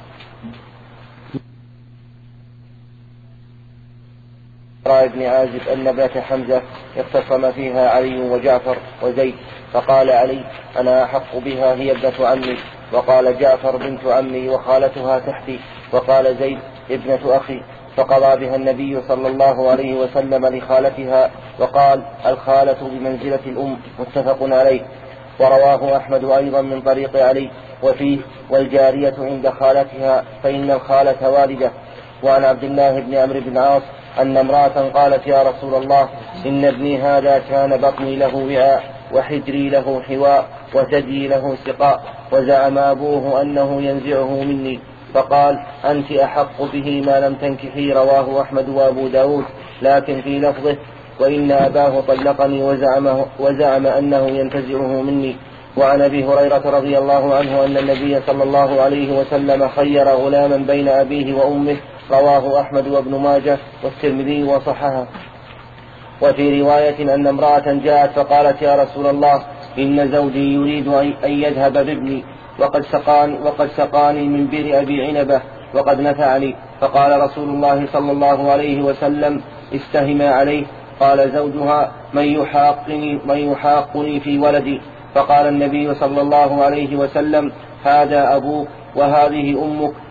ابن عازب أن بات حمزة اختصم فيها علي وجعفر وزيد، فقال علي أنا أحق بها، هي ابنة عمي، وقال جعفر بنت عمي وخالتها تحتي، وقال زيد ابنة أخي، فقضى بها النبي صلى الله عليه وسلم لخالتها، وقال الخالة بمنزلة الأم، متفق عليه. ورواه أحمد أيضا من طريق علي وفيه والجارية عند خالتها فإن الخالة والدة. وعن عبد الله بن عمرو بن عاص أن امرأة قالت يا رسول الله إن ابني هذا كان بطني له وعاء وحجري له حواء وثدي له سقاء، وزعم أبوه أنه ينزعه مني، فقال أنت أحق به ما لم تنكحي. رواه أحمد وأبو داود، لكن في لفظه وإن أباه طلقني وزعم, وزعم أنه ينتزعه مني. وعن أبي هريرة رضي الله عنه أن النبي صلى الله عليه وسلم خير غلاما بين أبيه وأمه. رواه أحمد وابن ماجه والترمذي وصححه. وفي رواية أن امرأة جاءت فقالت يا رسول الله إن زوجي يريد أن يذهب بابني وقد سقاني, وقد سقاني من بئر أبي عنبة وقد نفعني. فقال رسول الله صلى الله عليه وسلم استهما عليه. قال زوجها من يحاقني, من يحاقني في ولدي؟ فقال النبي صلى الله عليه وسلم هذا أبوك وهذه أمك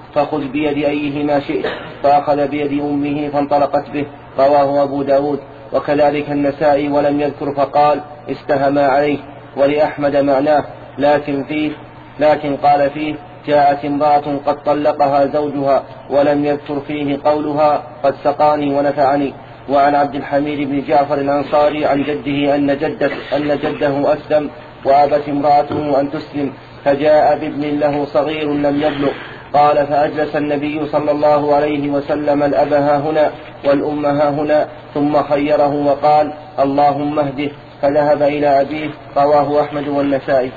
فخذ بيد أيهما شئت، فأخذ بيد أمه فانطلقت به. رواه أبو داود وكذلك النسائي ولم يذكر فقال استهما عليه. ولأحمد معناه، لكن فيه لكن قال فيه جاءت امرأة قد طلقها زوجها، ولم يذكر فيه قولها قد سقاني ونفعني. وعن عبد الحميد بن جعفر الأنصاري عن جده أن جدة أن جده أسلم وأبت امرأته أن تسلم، فجاء بابن له صغير لم يبلغ. قال فأجلس النبي صلى الله عليه وسلم الأب ها هنا والأم ها هنا، ثم خيره وقال اللهم اهده، فذهب إلى أبيه. رواه أحمد والنسائي.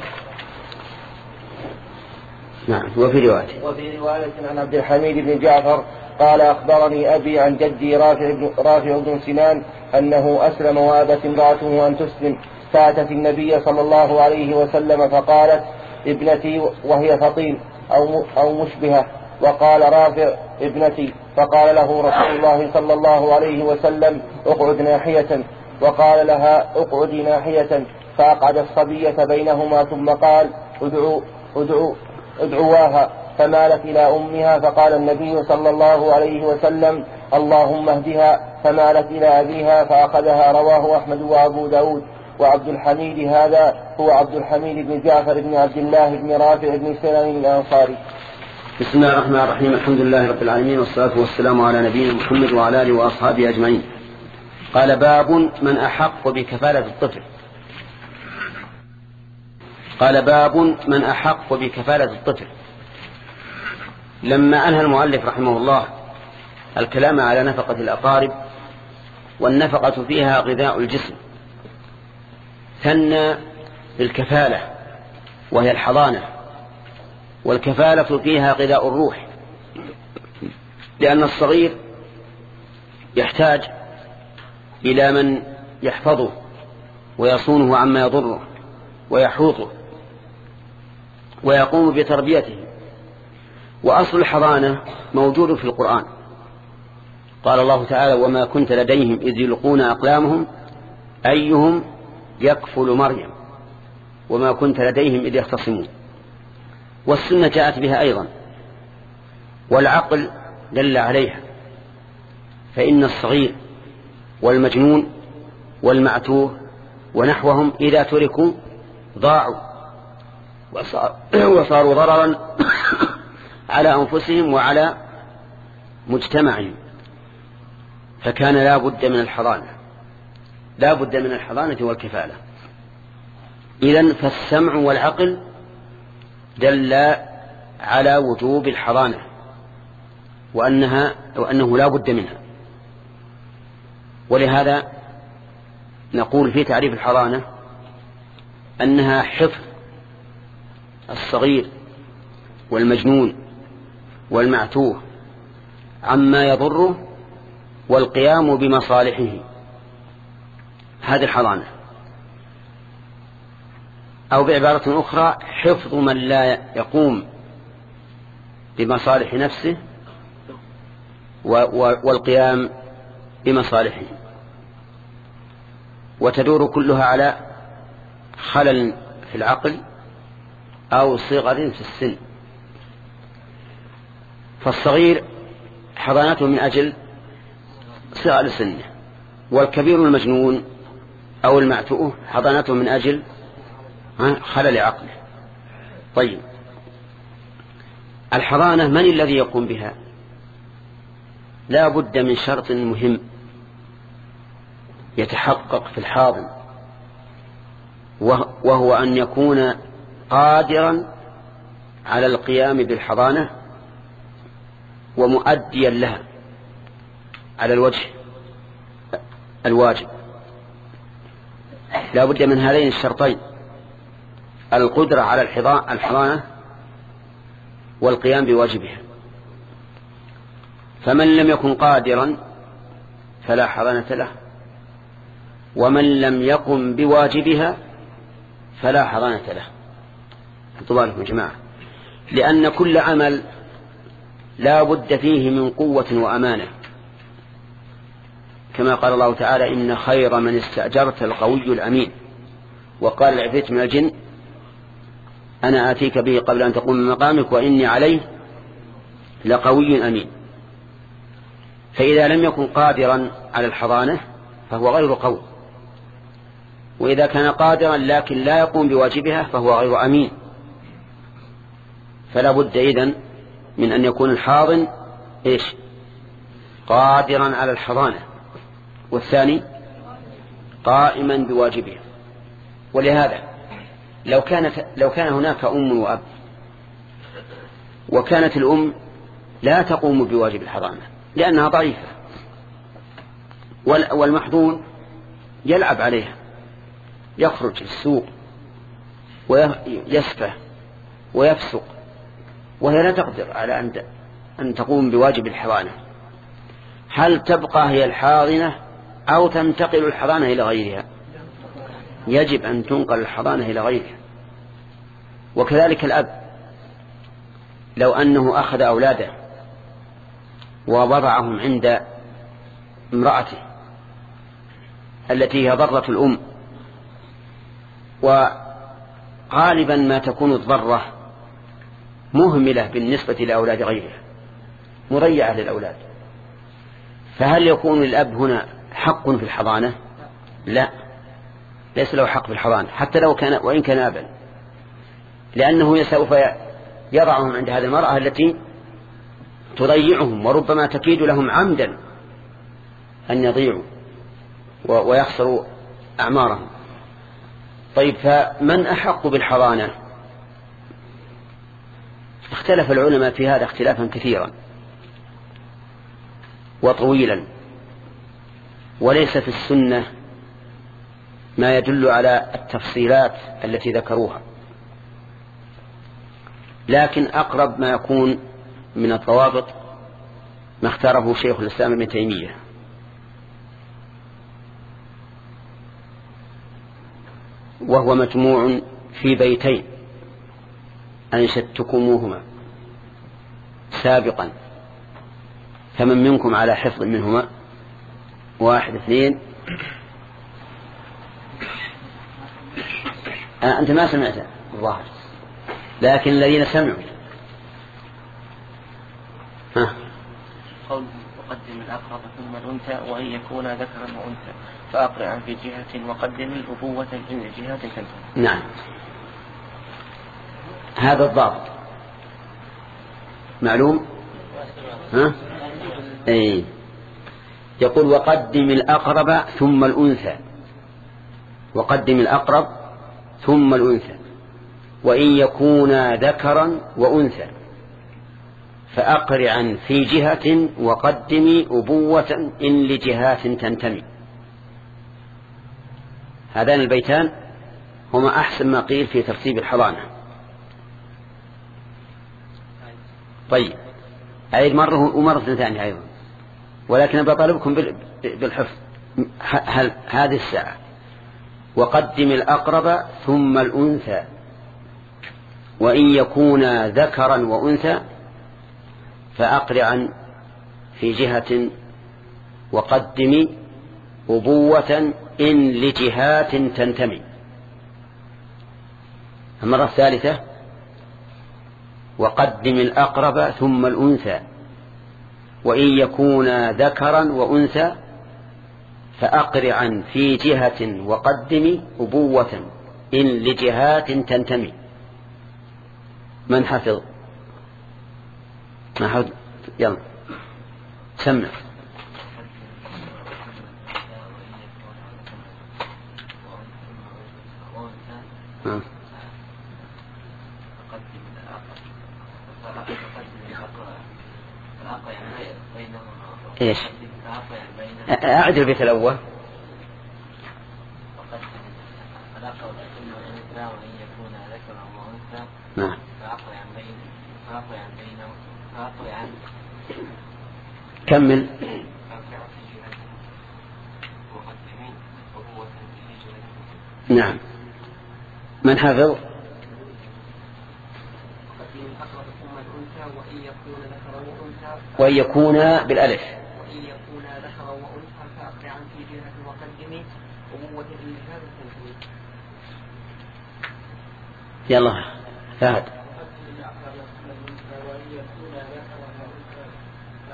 نعم. وفي رواية وفي رواية عن عبد الحميد بن جعفر قال أخبرني أبي عن جدي رافع بن, رافع بن سنان أنه أسلم وأبت امرأته أن تسلم، فأتت النبي صلى الله عليه وسلم فقالت ابنتي، وهي فطيم أو, أو مشبهة. وقال رافع ابنتي، فقال له رسول الله صلى الله عليه وسلم اقعد ناحية، وقال لها اقعدي ناحية، فأقعد الصبية بينهما، ثم قال ادعوا ادعوا ادعواها، فمالت إلى أمها، فقال النبي صلى الله عليه وسلم اللهم اهدها، فمالت إلى أبيها فأخذها. رواه أحمد وأبو داود. وعبد الحميد هذا هو عبد الحميد بن جعفر بن عبد الله بن رافع بن سنان الأنصاري. بسم الله الرحمن الرحيم. الحمد لله رب العالمين، والصلاة والسلام على نبينا محمد وعلى آله وأصحابه أجمعين. قال باب من أحق بكفالة الطفل. قال باب من أحق بكفالة الطفل. لما أنهى المؤلف رحمه الله الكلام على نفقة الأقارب، والنفقة فيها غذاء الجسم، ثنى بالكفالة وهي الحضانة، والكفالة فيها غذاء الروح، لأن الصغير يحتاج إلى من يحفظه ويصونه عما يضره ويحوطه ويقوم بتربيته. وأصل الحضانة موجود في القرآن. قال الله تعالى وما كنت لديهم إذ يلقون أقلامهم أيهم يكفل مريم وما كنت لديهم إذ يختصمون. والسنة جاءت بها أيضا، والعقل دل عليها، فإن الصغير والمجنون والمعتوه ونحوهم إذا تركوا ضاعوا وصاروا ضررا على أنفسهم وعلى مجتمعهم، فكان لا بد من الحضانة لا بد من الحضانة والكفالة. إذن فالسمع والعقل دل على وجوب الحضانة وأنها وأنه لا بد منها. ولهذا نقول في تعريف الحضانة أنها حفظ الصغير والمجنون والمعتوه عما يضره والقيام بمصالحه، هذه الحضانة. أو بعبارة أخرى حفظ من لا يقوم بمصالح نفسه والقيام بمصالحه، وتدور كلها على خلل في العقل أو صغر في السن. فالصغير حضانته من أجل صغر سنه، والكبير المجنون أو المعتوه حضانته من أجل خلل عقله. طيب، الحضانة من الذي يقوم بها؟ لا بد من شرط مهم يتحقق في الحاضن، وهو أن يكون قادرا على القيام بالحضانة ومؤديا لها على الوجه الواجب. لا بد من هذين الشرطين، القدرة على الحضانة والقيام بواجبها. فمن لم يكن قادرا فلا حضانة له، ومن لم يقم بواجبها فلا حضانة له. انتبهوا يا جماعة، لأن كل عمل لا بد فيه من قوة وأمانة، كما قال الله تعالى إن خير من استأجرت القوي الأمين. وقال العفريت من الجن أنا آتيك به قبل أن تقوم من مقامك وإني عليه لقوي أمين. فإذا لم يكن قادرا على الحضانة فهو غير قوي، وإذا كان قادرا لكن لا يقوم بواجبها فهو غير أمين. فلا بد إذن من أن يكون الحاضن إيش؟ قادرا على الحضانة، والثاني قائما بواجبها. ولهذا لو كانت لو كان هناك أم وأب وكانت الأم لا تقوم بواجب الحضانة لأنها ضعيفة، والمحضون يلعب عليها، يخرج السوق ويسفه ويفسق، وهي لا تقدر على أن تقوم بواجب الحضانة، هل تبقى هي الحاضنة أو تنتقل الحضانة إلى غيرها؟ يجب أن تنقل الحضانة إلى غيرها. وكذلك الأب لو أنه أخذ أولاده ووضعهم عند امرأته التي هي ضرة الأم، وغالبا ما تكون الضرة مهملة بالنسبة لأولاد غيرها، مضيعة للأولاد، فهل يكون للأب هنا حق في الحضانة؟ لا، ليس له حق في الحضانة حتى لو كان وإن كان أبا، لأنه سوف يضعهم عند هذه المرأة التي تضيعهم وربما تكيد لهم عمدا أن يضيعوا ويخسروا أعمارهم. طيب، فمن أحق بالحضانة؟ اختلف العلماء في هذا اختلافا كثيرا وطويلا، وليس في السنة ما يدل على التفصيلات التي ذكروها، لكن أقرب ما يكون من الضوابط ما اختاره شيخ الإسلام ابن تيمية، وهو مجموع في بيتين أنشدتكموهما سابقا، فمن منكم على حفظ منهما؟ واحد اثنين. آه أنت ما سمعت الظاهر، لكن الذين سمعوا ها. قول وقدم الأقرب ثم الأنثى وإن يكون ذكرا وأنثى فأقرع في جهة وقدم الأبوة إن جهة تنتهي. نعم، هذا الضابط معلوم. ها؟ أي يقول وقدم الأقرب ثم الأنثى، وقدم الأقرب ثم الأنثى وإن يكون ذكرا وأنثى فأقرعا في جهة وقدم أبوة إن لجهات تنتمي. هذان البيتان هما أحسن ما قيل في ترتيب الحضانة. طيب، أعيد مرة ومرة ثانية أيضا، ولكن بطالبكم بالحفظ هل هذه الساعة. وقدم الأقرب ثم الأنثى وإن يكون ذكرا وأنثى فأقرعا في جهة وقدم أبوة إن لجهات تنتمي. المرة الثالثة وقدم الأقرب ثم الأنثى وإن يكون ذكرا وأنثى فأقرعا في جهة وقدم أبوة إن لجهات تنتمي. من حفظ؟ ما حفظ؟ يلا سمع. ها. ايش؟ أعد البيت الأول. نعم. كمل. نعم. من حفظ؟ وإن يكون بالألف وإن يكون ذكرا وأنثى فأقرعا في جهة وقدم أبوة الإنسان تنتمي. يلا فهد.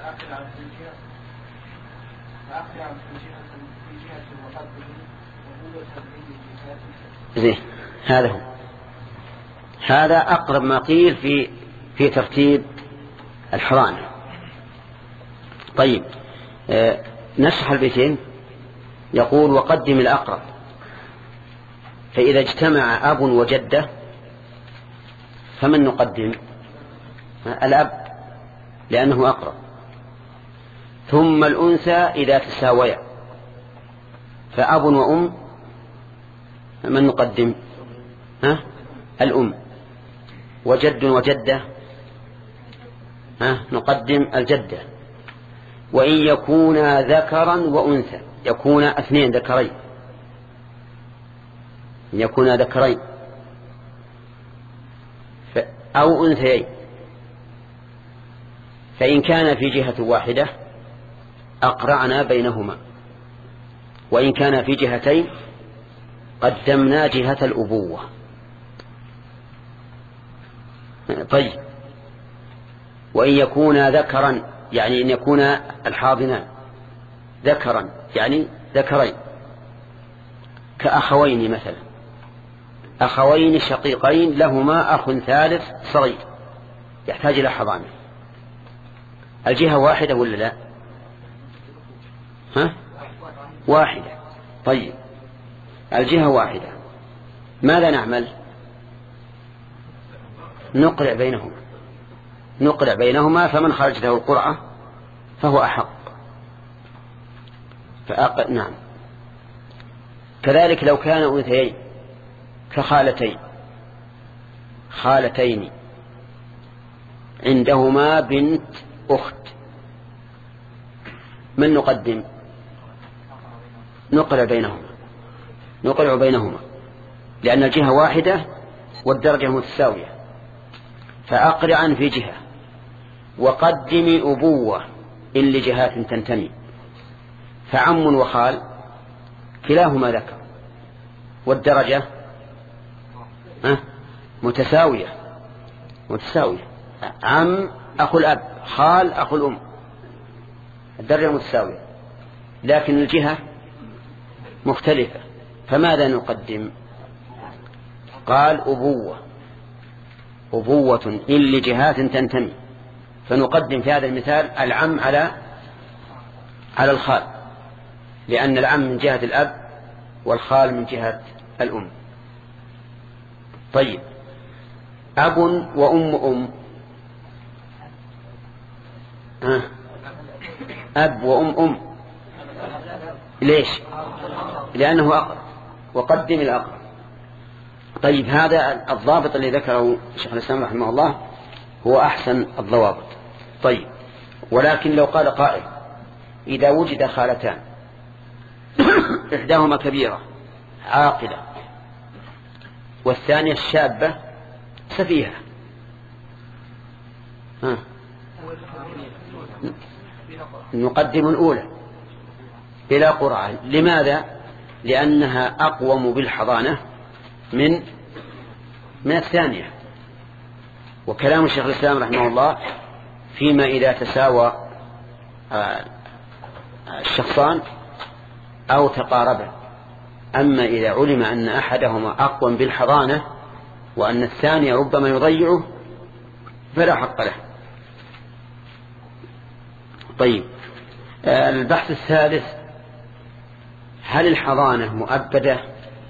فأقرع في جهة فأقرع في جهة في جهة المقدم وهو تبعيد جهات. زين هذا هو هذا أقرب ما قيل في في ترتيب الحضانة. طيب آه نشرح البيتين. يقول وقدم الأقرب، فإذا اجتمع أب وجدة فمن نقدم؟ الأب لأنه أقرب. ثم الأنثى إذا تساويا، فأب وأم من نقدم؟ ها؟ الأم. وجد وجدة ها؟ نقدم الجدة. وإن يكون ذكرا وأنثى، يكون اثنين ذكرين، إن يكون ذكرين أو أنثيين، فإن كان في جهة واحدة أقرعنا بينهما، وإن كان في جهتين قدمنا جهة الأبوة. طيب وإن يكون ذكرا يعني إن يكون الحاضنان ذكرا يعني ذكرين، كأخوين مثلا، أخوين شقيقين لهما أخ ثالث صغير يحتاج إلى حضانة، الجهة واحدة ولا لا؟ ها؟ واحدة. طيب الجهة واحدة، ماذا نعمل؟ نقرع بينهما، نقرع بينهما، فمن خرجت له القرعة فهو أحق. فأق... نعم. كذلك لو كان أنثيين كخالتين، خالتين عندهما بنت أخت، من نقدم؟ نقرع بينهما، نقرع بينهما لأن الجهة واحدة والدرجة متساوية. فأقرعا في جهة وقدم أبوة إن لجهات تنتمي، فعم وخال كلاهما ذكر والدرجة أه متساوية متساوية عم أخو الأب، خال أخو الأم، الدرجة متساوية، لكن الجهة مختلفة. فماذا نقدم؟ قال أبوة، أبوة إن لجهات تنتمي، فنقدم في هذا المثال العم على على الخال، لأن العم من جهة الأب والخال من جهة الأم. طيب أب وأم أم، أه. أب وأم أم، ليش؟ لأنه أقرب، وقدم الأقرب. طيب هذا الضابط اللي ذكره الشيخ الإسلام رحمه الله هو أحسن الضوابط. طيب ولكن لو قال قائل إذا وجد خالتان إحداهما كبيرة عاقلة والثانية الشابة سفيهة، ها. نقدم الأولى بلا قرعة. لماذا؟ لأنها أقوم بالحضانة من من الثانية. وكلام الشيخ الإسلام رحمه الله فيما إذا تساوى الشخصان أو تقاربا. أما إذا علم أن أحدهما أقوم بالحضانة وأن الثاني ربما يضيعه فلا حق له. طيب البحث الثالث: هل الحضانة مؤبدة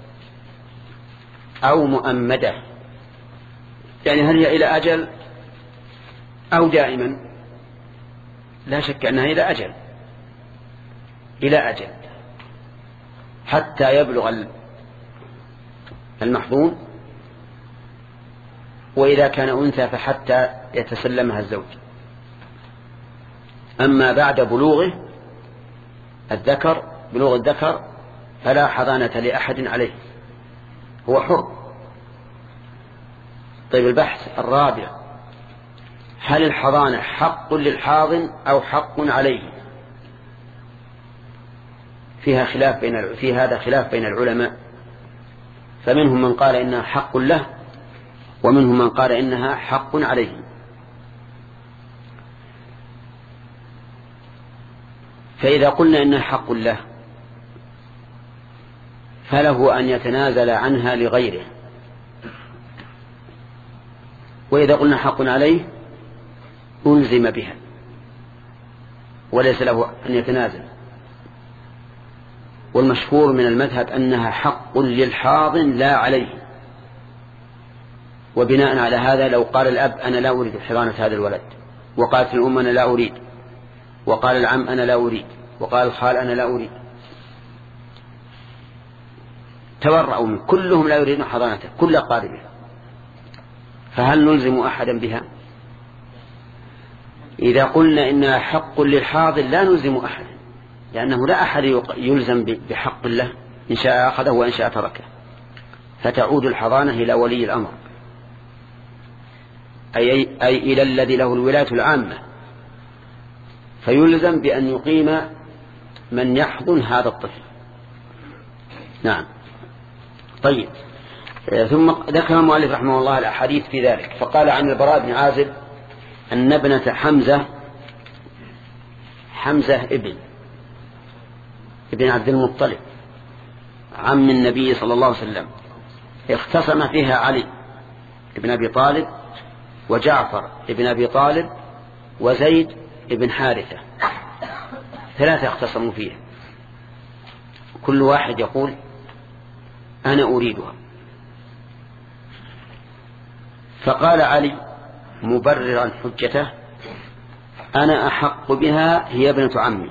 أو مؤمدة؟ يعني هل هي إلى أجل أو دائما؟ لا شك أنها إلى أجل، إلى أجل حتى يبلغ المحظون، وإذا كان أنثى فحتى يتسلمها الزوج. أما بعد بلوغه الذكر بلوغ الذكر فلا حضانة لأحد عليه، هو حر. طيب البحث الرابع: هل الحضانة حق للحاضن أو حق عليه؟ فيها خلاف بين في هذا خلاف بين العلماء، فمنهم من قال إنها حق له ومنهم من قال إنها حق عليه. فإذا قلنا إنها حق له فله أن يتنازل عنها لغيره، وإذا قلنا حق عليه ألزم بها وليس له أن يتنازل. والمشهور من المذهب أنها حق للحاضن لا عليه. وبناء على هذا لو قال الأب أنا لا أريد حضانة هذا الولد، وقالت الأم أنا لا أريد، وقال العم أنا لا أريد، وقال الخال أنا لا أريد، تورعوا من كلهم لا يريدون حضانته كل أقاربه، فهل نلزم أحدا بها؟ إذا قلنا إنها حق للحاضر لا نلزم أحدا، لأنه لا أحد يلزم بحق الله، إن شاء أخذه وإن شاء تركه، فتعود الحضانة إلى ولي الأمر، أي, أي إلى الذي له الولاية العامة، فيلزم بأن يقيم من يحضن هذا الطفل. نعم. طيب، ثم ذكر المؤلف رحمه الله الأحاديث في ذلك، فقال عن البراء بن عازب أن ابنة حمزة حمزة ابن ابن عبد المطلب عم النبي صلى الله عليه وسلم اختصم فيها علي ابن أبي طالب وجعفر ابن أبي طالب وزيد ابن حارثة، ثلاثة اختصموا فيها، كل واحد يقول أنا أريدها. فقال علي مبررا حجته أنا أحق بها، هي ابنة عمي،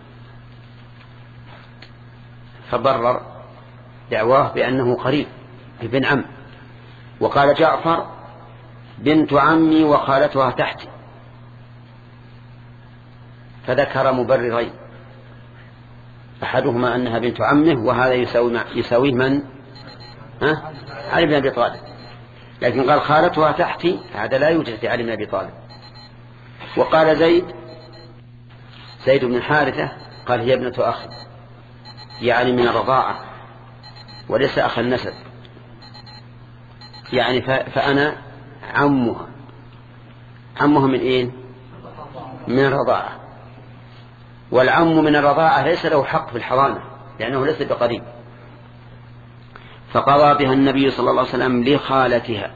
فبرر دعواه بأنه قريب ابن عم. وقال جعفر بنت عمي وخالتها تحتي، فذكر مبررين، أحدهما أنها بنت عمه، وهذا يساوي يساويه من ها؟ علي بن أبي طالب، لكن قال خالتها تحتي، هذا لا يوجد في علي بن أبي طالب. وقال زيد زيد بن حارثة قال هي ابنة أخي، يعني من الرضاعة وليس أخ النسب، يعني فأنا عمها. عمها من إيه؟ من الرضاعة، والعم من الرضاعة ليس له حق في الحضانة لأنه ليس بقريب. فقضى بها النبي صلى الله عليه وسلم لخالتها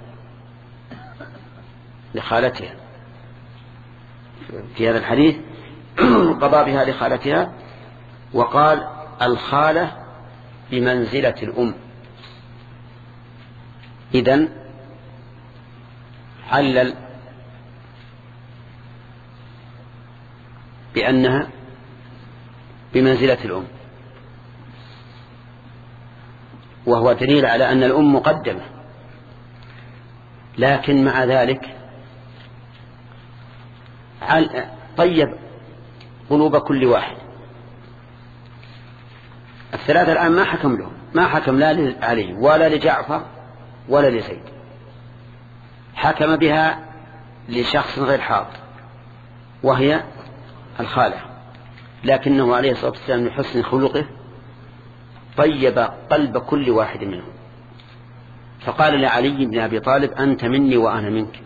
لخالتها في هذا الحديث قضى بها لخالتها، وقال الخالة بمنزلة الأم. إذن علل بأنها بمنزلة الأم، وهو دليل على أن الأم مقدمة، لكن مع ذلك طيب قلوب كل واحد. الثلاثة الآن ما حكم لهم، ما حكم لا لعلي ولا لجعفر ولا لزيد، حكم بها لشخص غير حاضر وهي الخالة، لكنه عليه الصلاة والسلام لحسن خلقه طيب قلب كل واحد منهم، فقال لعلي بن أبي طالب أنت مني وأنا منك،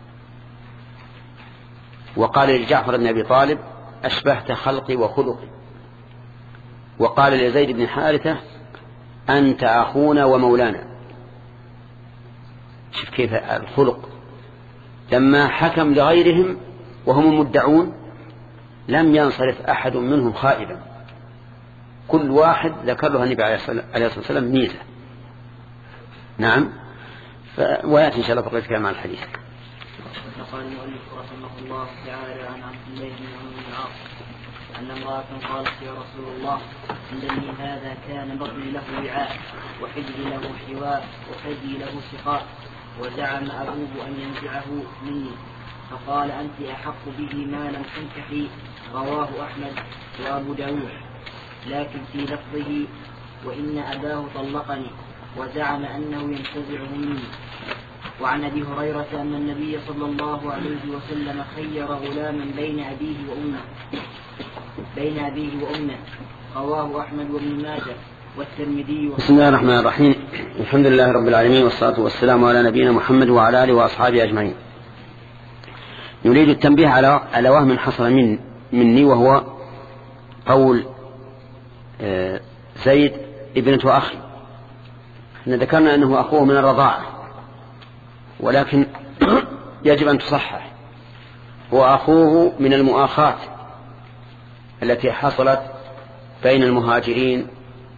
وقال لجعفر بن أبي طالب أشبهت خلقي وخلقي، وقال لزيد بن حارثة أنت أخونا ومولانا. شوف كيف الخلق، لما حكم لغيرهم وهم مدعون لم ينصرف أحد منهم خائبا، كل واحد ذكر له النبي عليه الصلاة والسلام ميزة. نعم. ويأتي إن شاء الله بقية كلام عن الحديث. قال المؤلف رحمه الله تعالى عن عبد الله بن عمرو بن العاص أن امرأة قالت يا رسول الله إن ابني هذا كان بطني له وعاء وحجري له حواء وثدي له سقاء، وزعم أبوه أن ينزعه مني، فقال أنت أحق به ما لم تنكحي. رواه أحمد وأبو داود، لكن في لفظه وإن أباه طلقني، وزعم أنه ينتزعه مني. وعن أبي هريرة أن النبي صلى الله عليه وسلم خير غلاما بين أبيه وأمه بين أبيه وأمه رواه أحمد وابن ماجه والترمذي. بسم الله الرحمن الرحيم، الحمد لله رب العالمين، والصلاة والسلام على نبينا محمد وعلى آله وأصحابه أجمعين. نريد التنبيه على على وهم حصل من مني، وهو قول زيد ابنة أخي، احنا ذكرنا أنه أخوه من الرضاعة، ولكن يجب أن تصحح، هو أخوه من المؤاخاة التي حصلت بين المهاجرين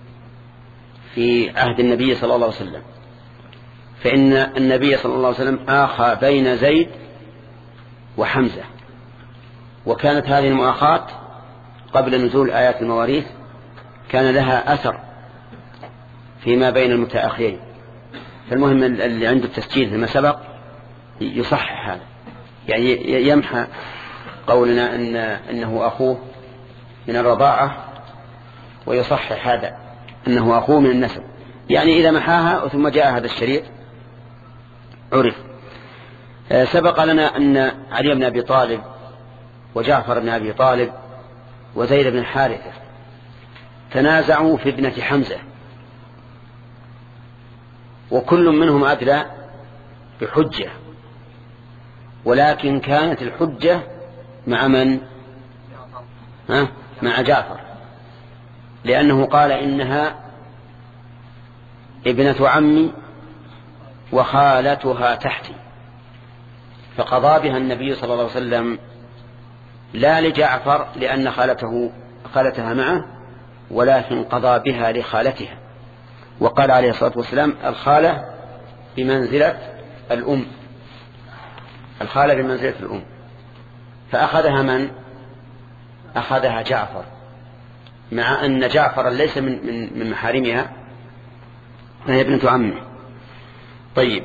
في عهد النبي صلى الله عليه وسلم، فإن النبي صلى الله عليه وسلم آخى بين زيد وحمزة، وكانت هذه المؤاخاة قبل نزول آيات المواريث كان لها أثر فيما بين المتأخرين. فالمهم اللي عنده التسجيل فيما سبق يصحح هذا، يعني يمحى قولنا إن أنه أخوه من الرضاعة، ويصحح هذا أنه أخوه من النسب، يعني إذا محاها ثم جاء هذا الشريط عرف. سبق لنا أن علي بن أبي طالب وجعفر بن أبي طالب وزيد بن حارثة تنازعوا في ابنة حمزة، وكل منهم أدلى بحجة، ولكن كانت الحجة مع من؟ ها؟ مع جعفر، لأنه قال إنها ابنة عمي وخالتها تحتي، فقضى بها النبي صلى الله عليه وسلم لا لجعفر لأن خالته خالتها معه، ولكن قضى بها لخالتها، وقال عليه الصلاة والسلام الخالة بمنزلة الأم، الخالة بمنزلة الأم، فأخذها من؟ أخذها جعفر، مع أن جعفر ليس من, من, من محارمها، فهي ابنة عمه. طيب،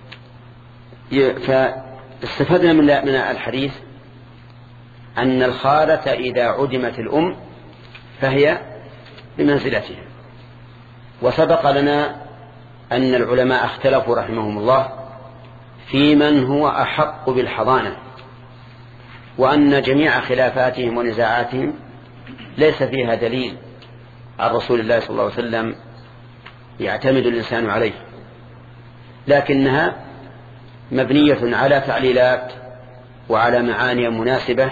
فاستفدنا من من الحديث أن الخالة إذا عدمت الأم فهي بمنزلتها. وسبق لنا أن العلماء اختلفوا رحمهم الله في من هو أحق بالحضانة، وأن جميع خلافاتهم ونزاعاتهم ليس فيها دليل عن رسول الله صلى الله عليه وسلم يعتمد الإنسان عليه، لكنها مبنية على تعليلات وعلى معاني مناسبة.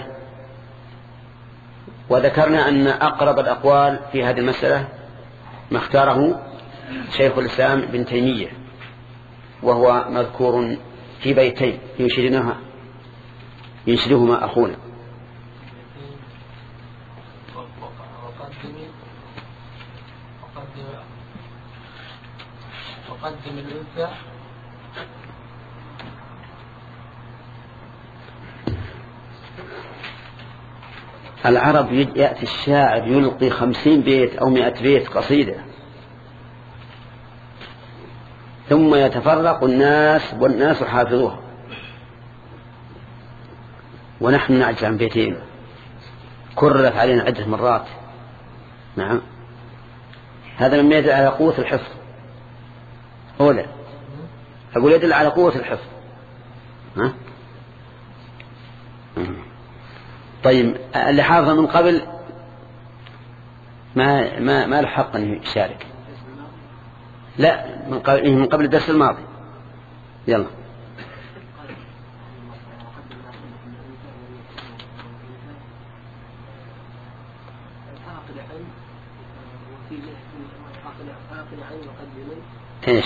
وذكرنا أن أقرب الأقوال في هذه المسألة ما اختاره شيخ الإسلام ابن تيمية، وهو مذكور في بيتين ينشدهما ينشدهما أخونا. وقدم الأنثى العرب يأتي الشاعر يلقي خمسين بيت أو مئة بيت قصيدة، ثم يتفرق الناس والناس حافظوها، ونحن نعجز عن بيتين كررت علينا عدة مرات. نعم، هذا مما يدل على قوة الحفظ. أولا أقول يدل على قوة الحفظ. ها؟ طيب، اللي حافظ من قبل ما ما ما له حق أن يشارك. لا، من قبل من قبل الدرس الماضي. يلا. ايش؟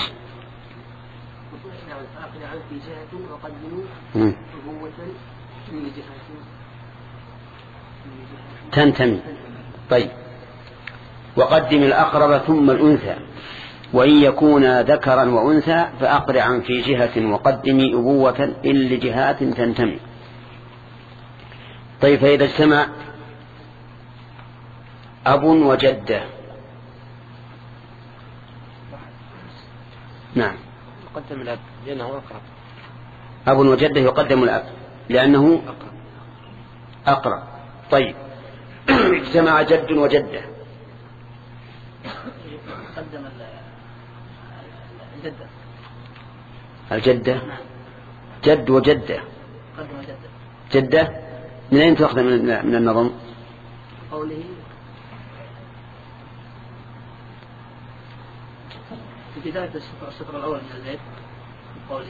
في جهة وقدموا أبوة من جهة تنتمي. طيب، وقدم الأقرب ثم الأنثى، وإن يكون ذكرا وأنثى فأقرعا في جهة وقدمي أبوة إن لجهات تنتمي. طيب، فإذا اجتمع أب وجدة، نعم، يقدم الأب لأنه أقرب. أب وجدة يقدم الأب لأنه أقرب. طيب، اجتمع جد وجدة، قدم الجدة. الجدة جد وجدة، قدم جدة. جدة من أين تأخذ من النظم؟ قوله في بداية السطر الأول من البيت، قوله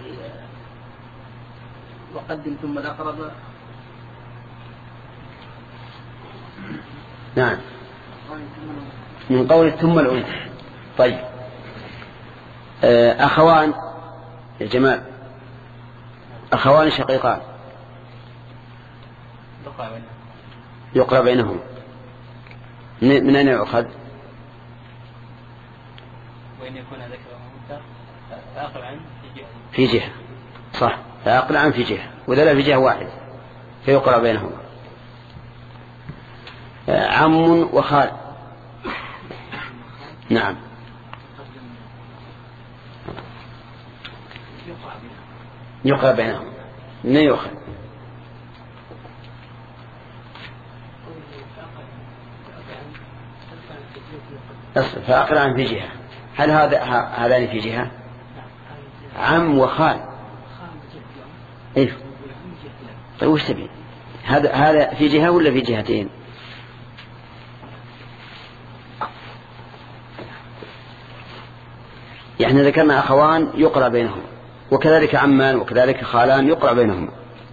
وقدم ثم الأقرب. نعم، من قول ثم الأنثى. طيب أخوان يا جماعة، أخوان شقيقان يقرأ بينهم، من أين يؤخذ؟ وإن يكون ذكر وأنثى فأقرعا في جهة، صح، فأقرعا في جهة، وذلا في جهة واحد فيقرأ بينهم. عم وخال، نعم، يقرأ بينهم، من يؤخذ؟ فأقرأ في جهة. هل هذا هذان في جهة؟ عم وخال. إيه؟ طيب وش تبين؟ هذا هذا في جهة ولا في جهتين؟ يعني ذكرنا أخوان يقرأ بينهم، وكذلك عمان وكذلك خالان يقرأ بينهم.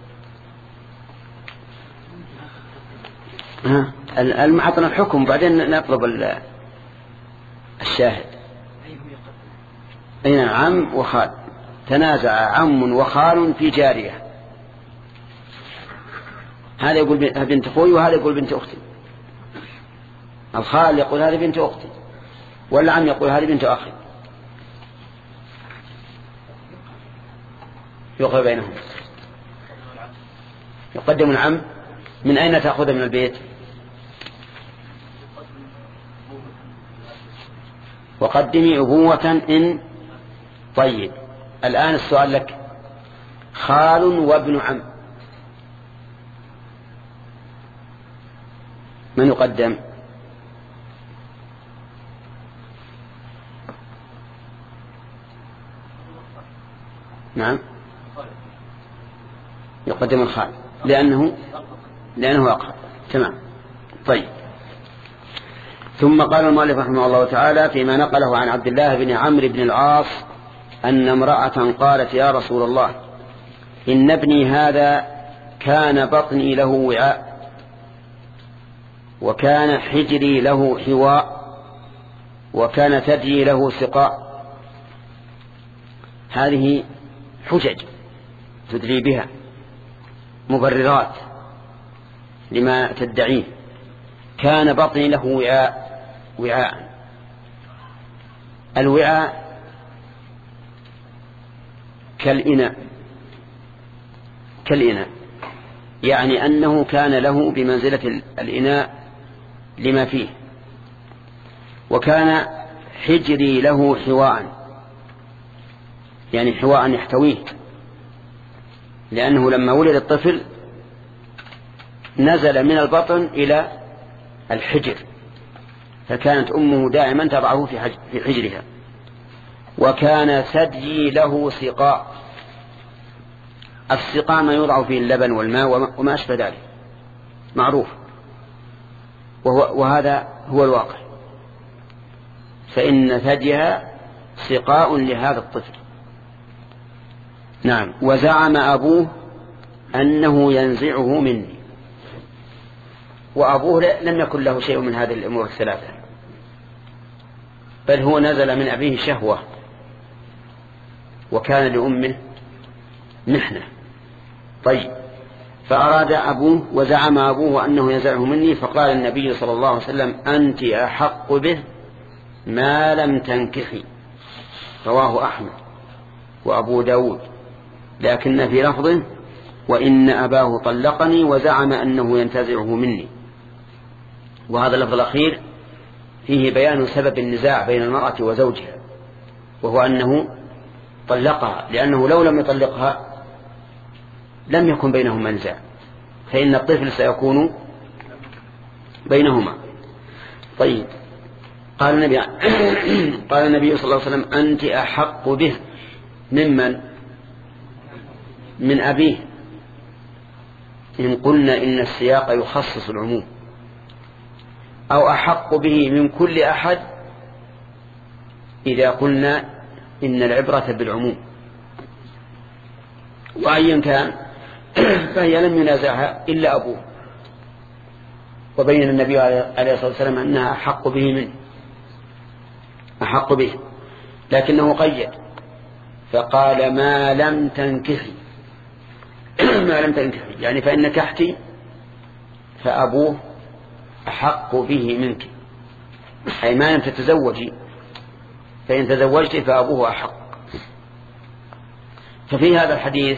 ها المعطنا الحكم بعدين نطلب الشاهد. أين عم وخال؟ تنازع عم وخال في جارية، هذا يقول بنت أخوي وهذا يقول بنت أختي. الخال يقول هذه بنت أختي، والعم يقول هذه بنت أخي، يقرأ بينهم. يقدم العم. من أين تأخذ من البيت؟ وقدمي أبوة إن. طيب الآن السؤال لك، خال وابن عم من يقدم؟ نعم يقدم الخال لأنه لأنه أقرب. تمام. طيب ثم قال المؤلف رحمه الله تعالى فيما نقله عن عبد الله بن عمرو بن العاص أن امرأة قالت يا رسول الله إن ابني هذا كان بطني له وعاء وكان حجري له حواء وكان ثديي له سقاء. هذه حجج تدري بها، مبررات لما تدعيه. كان بطني له وعاء. وعاء الوعاء كالإناء، كالإناء يعني أنه كان له بمنزلة الإناء لما فيه. وكان حجري له حواء يعني حواء يحتويه، لأنه لما ولد الطفل نزل من البطن إلى الحجر، فكانت أمه دائما تضعه في حجرها. وكان ثديي له سقاء. السقاء ما يوضع فيه اللبن والماء وما أشبه ذلك، معروف، وهو وهذا هو الواقع. فإن ثديها سقاء لهذا الطفل. نعم. وزعم أبوه أنه ينزعه مني، وأبوه لم يكن له شيء من هذه الأمور الثلاثة، بل هو نزل من أبيه شهوة، وكان لأمه محنة. طيب فأراد أبوه وزعم أبوه أنه ينزعه مني، فقال النبي صلى الله عليه وسلم أنت أحق به ما لم تنكحي. رواه أحمد وأبو داود، لكن في لفظه وإن أباه طلقني وزعم أنه ينتزعه مني. وهذا اللفظ الأخير فيه بيان سبب النزاع بين المرأة وزوجها، وهو أنه طلقها، لأنه لو لم يطلقها لم يكن بينهما نزاع، فإن الطفل سيكون بينهما. طيب قال النبي قال النبي صلى الله عليه وسلم أنت أحق به ممن؟ من أبيه، إن قلنا إن السياق يخصص العموم، أو أحق به من كل أحد إذا قلنا إن العبرة بالعموم. وأيا كان فهي لم ينازعها إلا أبوه، وبين النبي عليه الصلاة والسلام أنها أحق به منه أحق به، لكنه قيد فقال ما لم تنكحي ما لم تنكحي يعني فإن نكحتي فأبوه أحق به منك، أي ما لم تتزوجي، فإن تزوجت فأبوه أحق. ففي هذا الحديث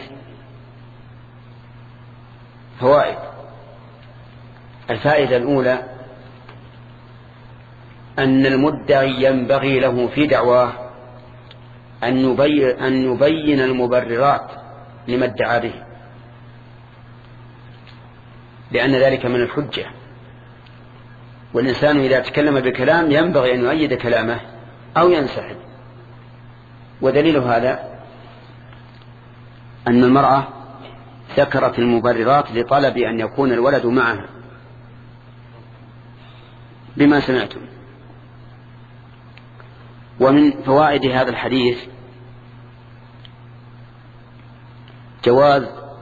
فوائد. الفائدة الأولى أن المدعي ينبغي له في دعواه أن يبين, أن يبين المبررات لما ادعى به، لأن ذلك من الحجة، والإنسان إذا تكلم بكلام ينبغي أن يؤيد كلامه أو ينسحب. ودليل هذا أن المرأة ذكرت المبررات لطلب أن يكون الولد معها بما سمعتم. ومن فوائد هذا الحديث جواز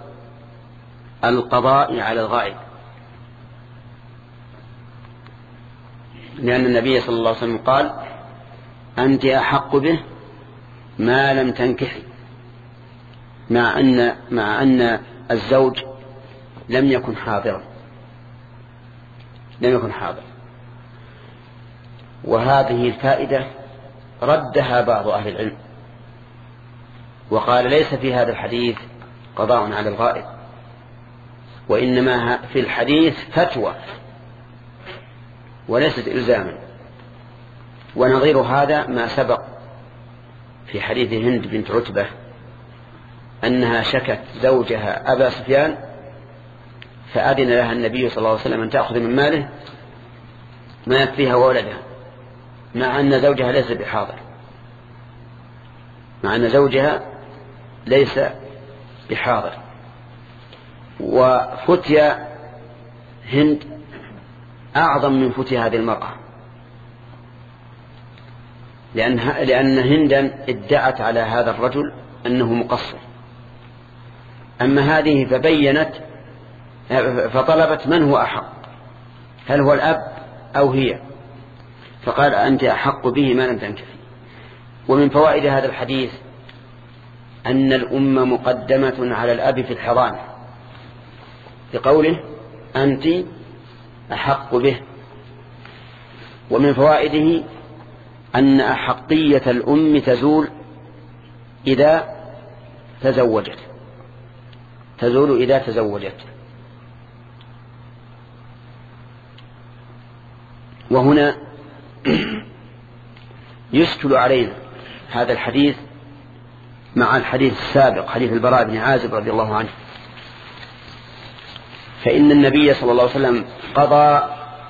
القضاء على الغائب، لأن النبي صلى الله عليه وسلم قال أنت أحق به ما لم تنكحي، مع أن, مع أن الزوج لم يكن حاضرا لم يكن حاضر. وهذه الفائدة ردها بعض أهل العلم وقال ليس في هذا الحديث قضاء على الغائب، وإنما في الحديث فتوى وليست إلزاما. ونظير هذا ما سبق في حديث هند بنت عتبة أنها شكت زوجها أبا سفيان فأذن لها النبي صلى الله عليه وسلم أن تأخذ من ماله ما يكفيها وولدها، مع أن زوجها ليس بحاضر مع أن زوجها ليس بحاضر. وفتيا هند أعظم من فتيا هذه المرأة، لأن, لأن هندا ادعت على هذا الرجل أنه مقصر، أما هذه فبينت فطلبت من هو أحق، هل هو الأب أو هي، فقال أنت أحق به ما لم تنكحي. ومن فوائد هذا الحديث أن الأم مقدمة على الأب في الحضانة بقوله أنت أحق به. ومن فوائده أن أحقية الأم تزول إذا تزوجت تزول إذا تزوجت. وهنا يشكل علينا هذا الحديث مع الحديث السابق حديث البراء بن عازب رضي الله عنه، فإن النبي صلى الله عليه وسلم قضى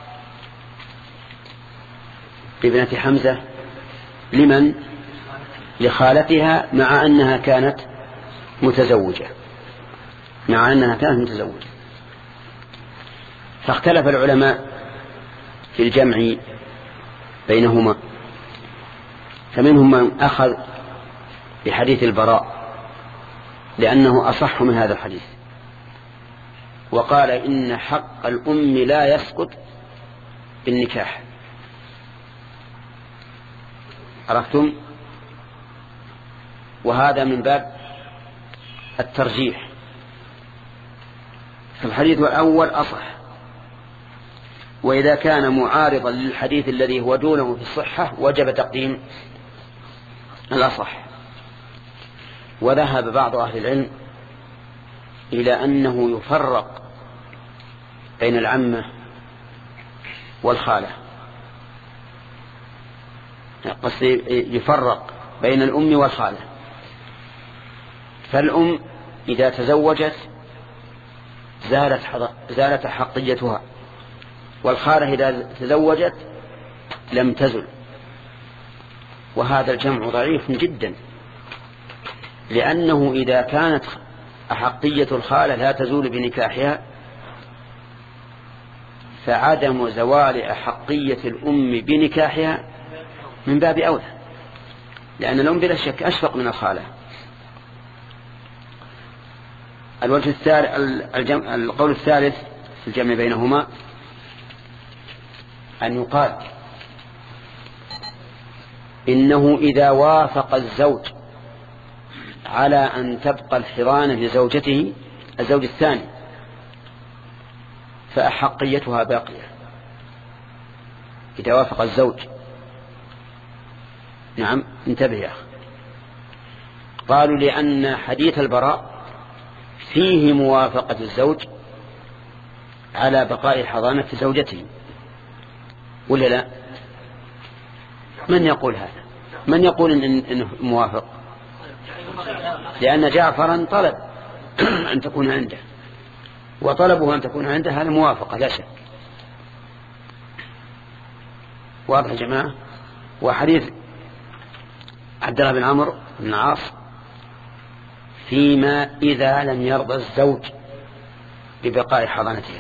ابنة حمزة لمن؟ لخالتها، مع أنها كانت متزوجة مع أنها كانت متزوجة فاختلف العلماء في الجمع بينهما، فمنهم من أخذ بحديث البراء لأنه أصح من هذا الحديث، وقال إن حق الأم لا يسقط بالنكاح. عرفتم؟ وهذا من باب الترجيح، فالحديث الأول أصح، وإذا كان معارضا للحديث الذي هو دونه في الصحة وجب تقديم الأصح. وذهب بعض أهل العلم إلى أنه يفرق بين العمة والخالة، قصدي يفرق بين الأم والخالة. فالأم إذا تزوجت زالت زالت حقيتها، والخالة إذا تزوجت لم تزل. وهذا الجمع ضعيف جدا، لأنه إذا كانت أحقية الخالة لا تزول بنكاحها فعدم زوال أحقية الأم بنكاحها من باب أولى، لأن الأم بلا شك أشفق من الخالة. الوجه الثالث القول الثالث في الجمع بينهما أن يقال إنه إذا وافق الزوج على أن تبقى الحضانة لزوجته الزوج الثاني فأحقيتها باقية. إذا وافق الزوج، نعم انتبه يا أخي، قالوا لأن حديث البراء فيه موافقة الزوج على بقاء حضانة زوجته، ولا لا؟ من يقول هذا؟ من يقول إن إنه موافق؟ لأن جعفرا طلب أن تكون عنده، وطلبه أن تكون عنده هذا موافقة لا شك. واضح يا جماعة؟ وحديث عبد الله بن عمرو بن العاص فيما إذا لم يرضى الزوج ببقاء حضانتها.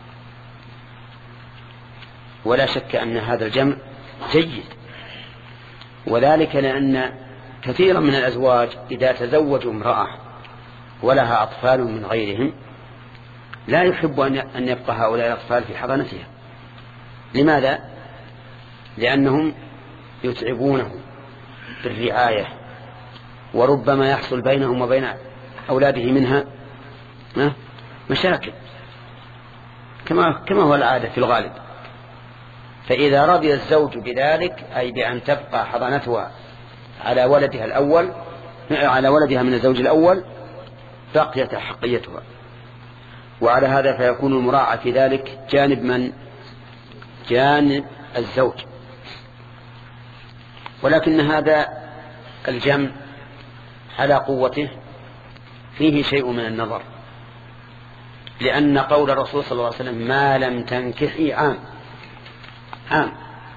ولا شك أن هذا الجمع جيد، وذلك لأن كثيرا من الأزواج إذا تزوجوا امرأة ولها أطفال من غيرهم لا يحب أن يبقى هؤلاء الأطفال في حضانتها. لماذا؟ لأنهم يتعبونه بالرعاية، وربما يحصل بينهم وبين أولاده منها مشاكل كما كما هو العادة في الغالب. فإذا رضي الزوج بذلك، أي بأن تبقى حضانتها على ولدها الأول على ولدها من الزوج الأول، بقيت حقيتها. وعلى هذا فيكون المراعى في ذلك جانب من؟ جانب الزوج. ولكن هذا الجمع على قوته فيه شيء من النظر، لأن قول الرسول صلى الله عليه وسلم ما لم تنكحي عام عام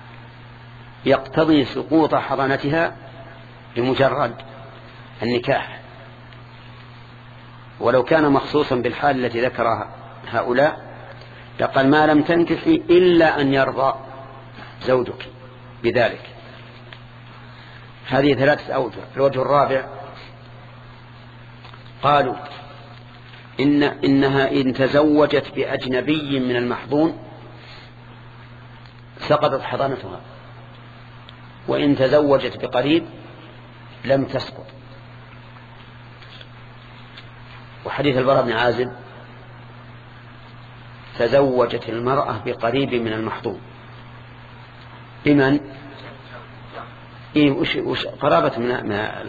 يقتضي سقوط حضانتها بمجرد النكاح. ولو كان مخصوصا بالحال التي ذكرها هؤلاء لقال ما لم تنكحي إلا أن يرضى زوجك بذلك. هذه ثلاثة أوجه. الوجه الرابع قالوا إن إنها إن تزوجت بأجنبي من المحظون سقطت حضانتها، وإن تزوجت بقريب لم تسقط. وحديث البراء بن عازب تزوجت المرأة بقريب من المحظون بمن؟ إيه وش وش قرابة من ما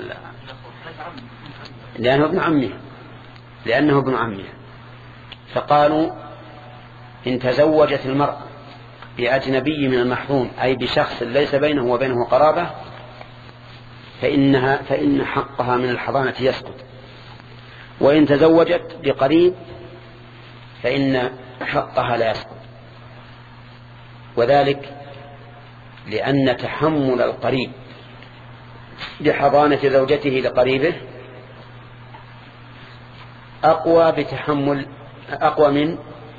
لأنه ابن عمه لأنه ابن عمه فقالوا إن تزوجت المرأة بأجنبي من المحظون، أي بشخص ليس بينه وبينه قرابة، فإنها فإن حقها من الحضانة يسقط. وإن تزوجت بقريب فإن حقها لا يسقط. وذلك لأن تحمل القريب بحضانة زوجته لقريبه أقوى بتحمل أقوى من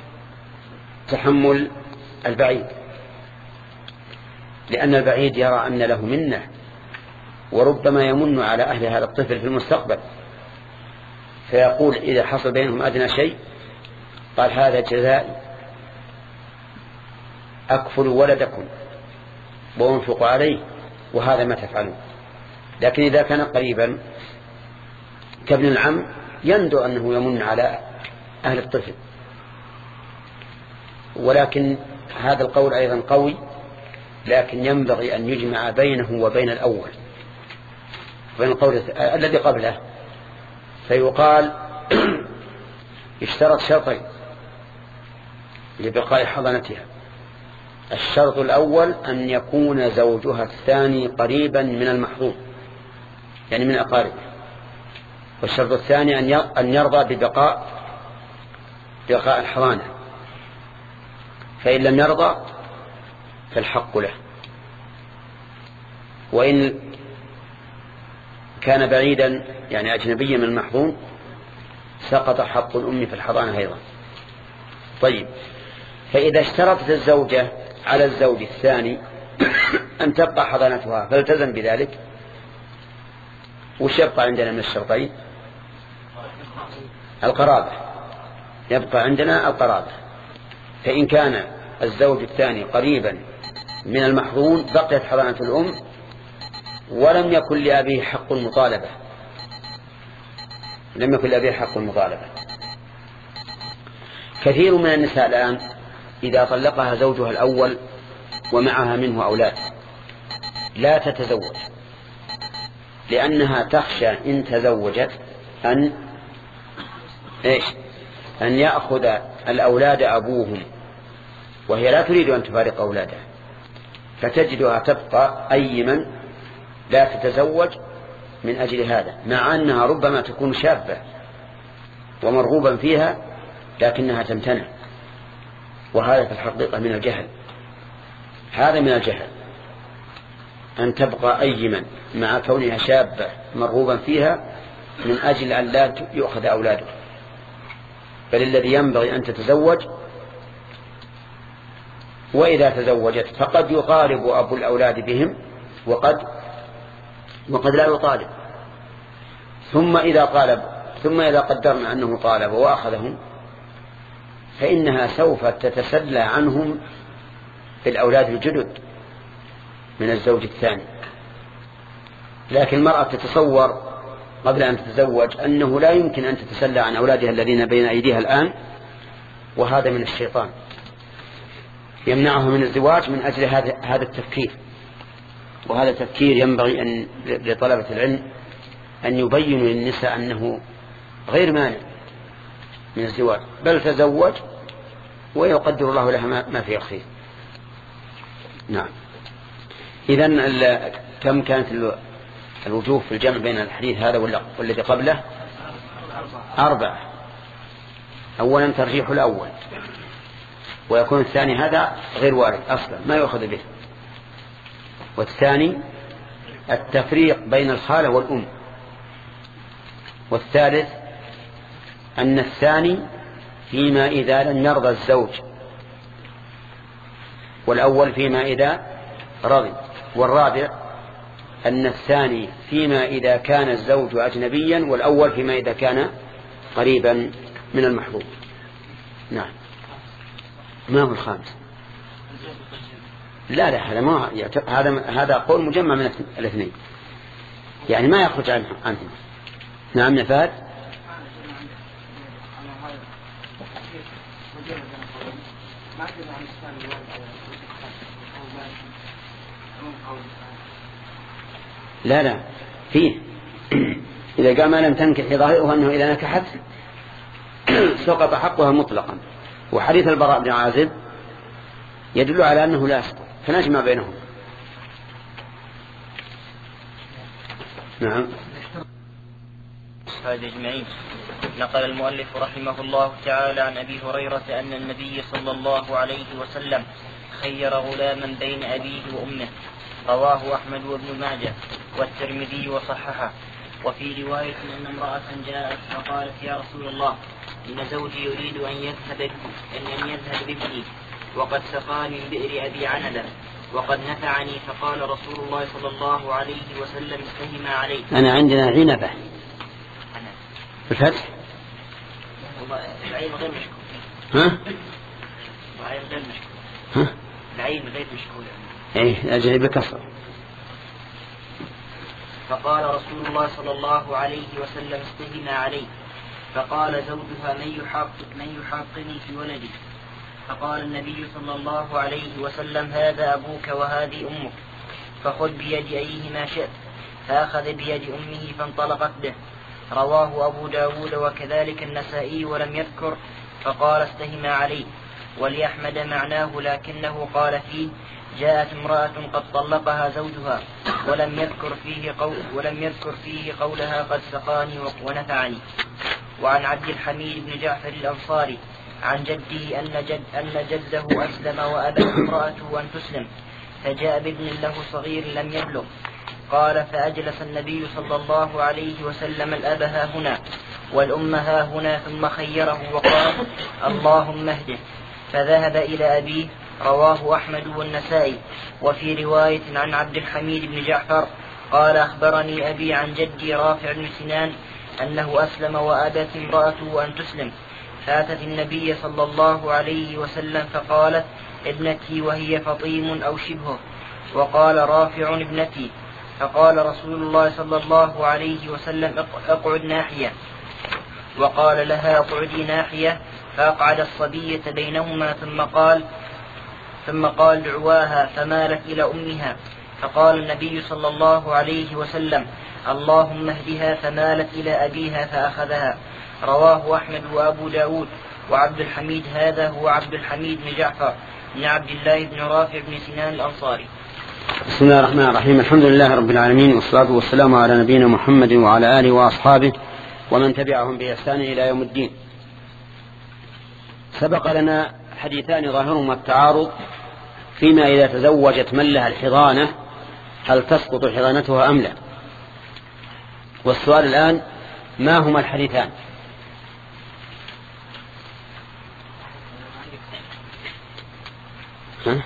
تحمل البعيد، لأن البعيد يرى أن له منة، وربما يمن على أهل هذا الطفل في المستقبل، فيقول إذا حصل بينهم أدنى شيء قال هذا جزاء أكفل ولدكم وأنفق عليه، وهذا ما تفعلون. لكن إذا كان قريبا كابن العم يندو أنه يمن على أهل الطفل. ولكن هذا القول أيضا قوي، لكن ينبغي أن يجمع بينه وبين الأول، بين القول الذي قبله. فيقال اشترط شرطين لبقاء حضانتها. الشرط الأول أن يكون زوجها الثاني قريبا من المحظوظ، يعني من أقاربه. والشرط الثاني أن يرضى ببقاء بقاء الحضانة، فإن لم يرضى فالحق له. وإن كان بعيدا يعني أجنبيا من المحظوظ سقط حق الأم في الحضانة أيضا. طيب، فإذا اشترطت الزوجة على الزوج الثاني أن تبقى حضانتها فالتزم بذلك، وش يبقى عندنا من الشرطين؟ القرابة. يبقى عندنا القرابة. فإن كان الزوج الثاني قريبا من المحظون بقيت حضانة الأم ولم يكن لأبيه حق المطالبة لم يكن لأبيه حق المطالبة. كثير من النساء الآن إذا طلقها زوجها الأول ومعها منه أولاد لا تتزوج، لأنها تخشى إن تزوجت أن إيش أن يأخذ الأولاد أبوهم، وهي لا تريد أن تفارق أولادها، فتجدها تبقى أيمن لا تتزوج من أجل هذا، مع أنها ربما تكون شابة ومرغوبا فيها لكنها تمتنع، وهذا في الحقيقة من الجهل. هذا من الجهل أن تبقى أيمن مع كونها شابة مرغوبا فيها من أجل أن لا يؤخذ أولاده، بل الذي ينبغي أن تتزوج، وإذا تزوجت فقد يطالب أبو الأولاد بهم وقد وقد لا يطالب. ثم إذا طالب ثم إذا قدرنا أنه طالب وأخذهم فإنها سوف تتسلى عنهم بالأولاد الجدد من الزوج الثاني. لكن المرأة تتصور قبل أن تتزوج أنه لا يمكن أن تتسلى عن أولادها الذين بين أيديها الآن، وهذا من الشيطان يمنعه من الزواج من أجل هذا هذا التفكير. وهذا التفكير ينبغي أن لطلبة العلم أن يبينوا للنساء أنه غير مانع من الزواج، بل تزوج ويقدر الله لها ما في الخير. نعم. إذن كم كانت الوجوه في الجمع بين الحديث هذا والذي قبله؟ أربعة. أولا ترجيح الأول، ويكون الثاني هذا غير وارد أصلا ما يؤخذ به. والثاني التفريق بين الخالة والأم. والثالث أن الثاني فيما إذا لم يرضى الزوج، والأول فيما إذا رضي. والرابع أن الثاني فيما إذا كان الزوج أجنبيا، والأول فيما إذا كان قريبا من المحظوظ. نعم. ما هو الخامس؟ لا لا هذا ما هذا هذا قول مجمع من الاثنين، يعني ما يخرج عنه عنهم. نعم نفاد. لا لا فيه إذا قال ما لم تنكح ظاهره أنه إذا نكحت سقط حقها مطلقا. وحديث البراء بن عازب يدل على أنه لا يسقط، فنجمع بينهم. نعم. هذا أجمعين. نقل المؤلف رحمه الله تعالى عن أبي هريرة أن النبي صلى الله عليه وسلم خير غلاما بين أبيه وأمه، رواه أحمد وابن ماجه والترمذي وصححه. وفي رواية أن امرأة جاءت فقالت يا رسول الله إن زوجي يريد أن يذهب أن يذهب بابني وقد سقاني من بئر أبي عنبة وقد نفعني، فقال رسول الله صلى الله عليه وسلم استهم عليه. أنا عندنا عنبة بالفتح. العين غير مشكول. ها؟ العين غير مشكول. ها؟ العين غير مشكول. إيه أجل بكسر. فقال رسول الله صلى الله عليه وسلم استهم عليه. فقال زوجها من يحاق من يحاقني في ولدي؟ فقال النبي صلى الله عليه وسلم هذا أبوك وهذه أمك، فخذ بيد أيهما شئت. فأخذ بيد أمه فانطلقت به. رواه أبو داود وكذلك النسائي ولم يذكر فقال استهم عليه. ولأحمد معناه لكنه قال فيه جاءت امرأة قد طلقها زوجها ولم يذكر فيه قول ولم يذكر فيه قولها قد سقاني ونفعني. وعن عبد الحميد بن جعفر الأنصاري عن جده أن جد أن جده أسلم وأبت امرأته أن تسلم، فجاء بابن له صغير لم يبلغ. قال فأجلس النبي صلى الله عليه وسلم الأب ها هنا والأم ها هنا، ثم خيره وقال اللهم اهده، فذهب إلى أبيه. رواه أحمد والنسائي. وفي رواية عن عبد الحميد بن جعفر قال أخبرني أبي عن جدي رافع بن سنان أنه أسلم وأبت امرأته أن تسلم، فأتت النبي صلى الله عليه وسلم فقالت ابنتي وهي فطيم أو شبهه. وقال رافع ابنتي. فقال رسول الله صلى الله عليه وسلم اقعد ناحية. وقال لها اقعدي ناحية. فأقعد الصبية بينهما ثم قال ثم قال دعواها فمالت إلى أمها. فقال النبي صلى الله عليه وسلم اللهم اهدها فمالت إلى أبيها فأخذها. رواه أحمد وأبو داود. وعبد الحميد هذا هو عبد الحميد بن جعفر بن عبد الله بن رافع بن سنان الأنصاري. بسم الله الرحمن الرحيم. الحمد لله رب العالمين، والصلاة والسلام على نبينا محمد وعلى آله وأصحابه ومن تبعهم بإحسان إلى يوم الدين. سبق لنا حديثان ظاهرهما التعارض فيما إذا تزوجت من لها الحضانة هل تسقط حضانتها أم لا. والسؤال الآن ما هما الحديثان؟ ها؟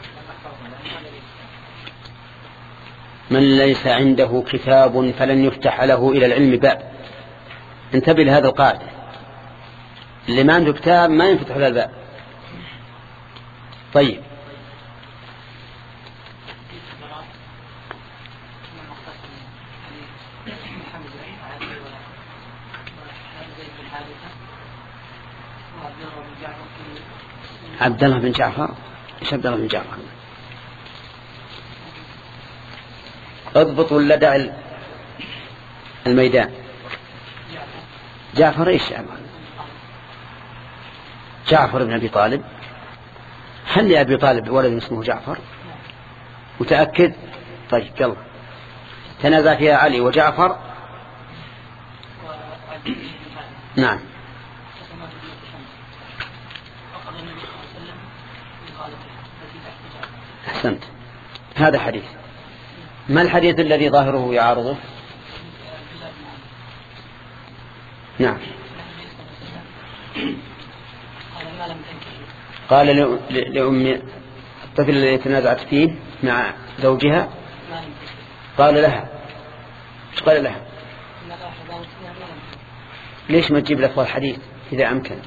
من ليس عنده كتاب فلن يفتح له إلى العلم باب. انتبه لهذا القاعدة، اللي ما عنده كتاب ما ينفتح له الباب. طيب عبد الله بن جعفر. ايش عبد الله بن جعفر؟ اضبط ولا دع الميدان. جعفر ايش جعفر؟ جعفر بن ابي طالب. هل لأبي طالب ولد اسمه جعفر؟ متأكد؟ طيب يلا تنازع فيها علي وجعفر. نعم. أحسنت. هذا حديث. ما الحديث الذي ظاهره يعارضه؟ نعم. قال لأم الطفل الذي تنازعت فيه مع زوجها قال لها ايش قال لها؟ ليش ما تجيب لفظ الحديث إذا أمكن؟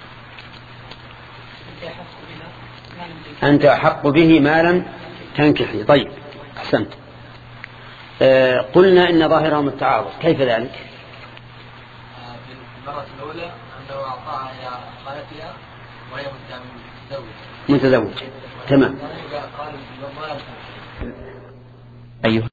أنت أحق به ما لم تنكحي. طيب أحسنت. آه قلنا إن ظاهرهم التعارض، كيف ذلك؟ في المرة الأولى أنه أعطاها إلى خالتها وهي متزوجة. متزوجة تمام. أيوه.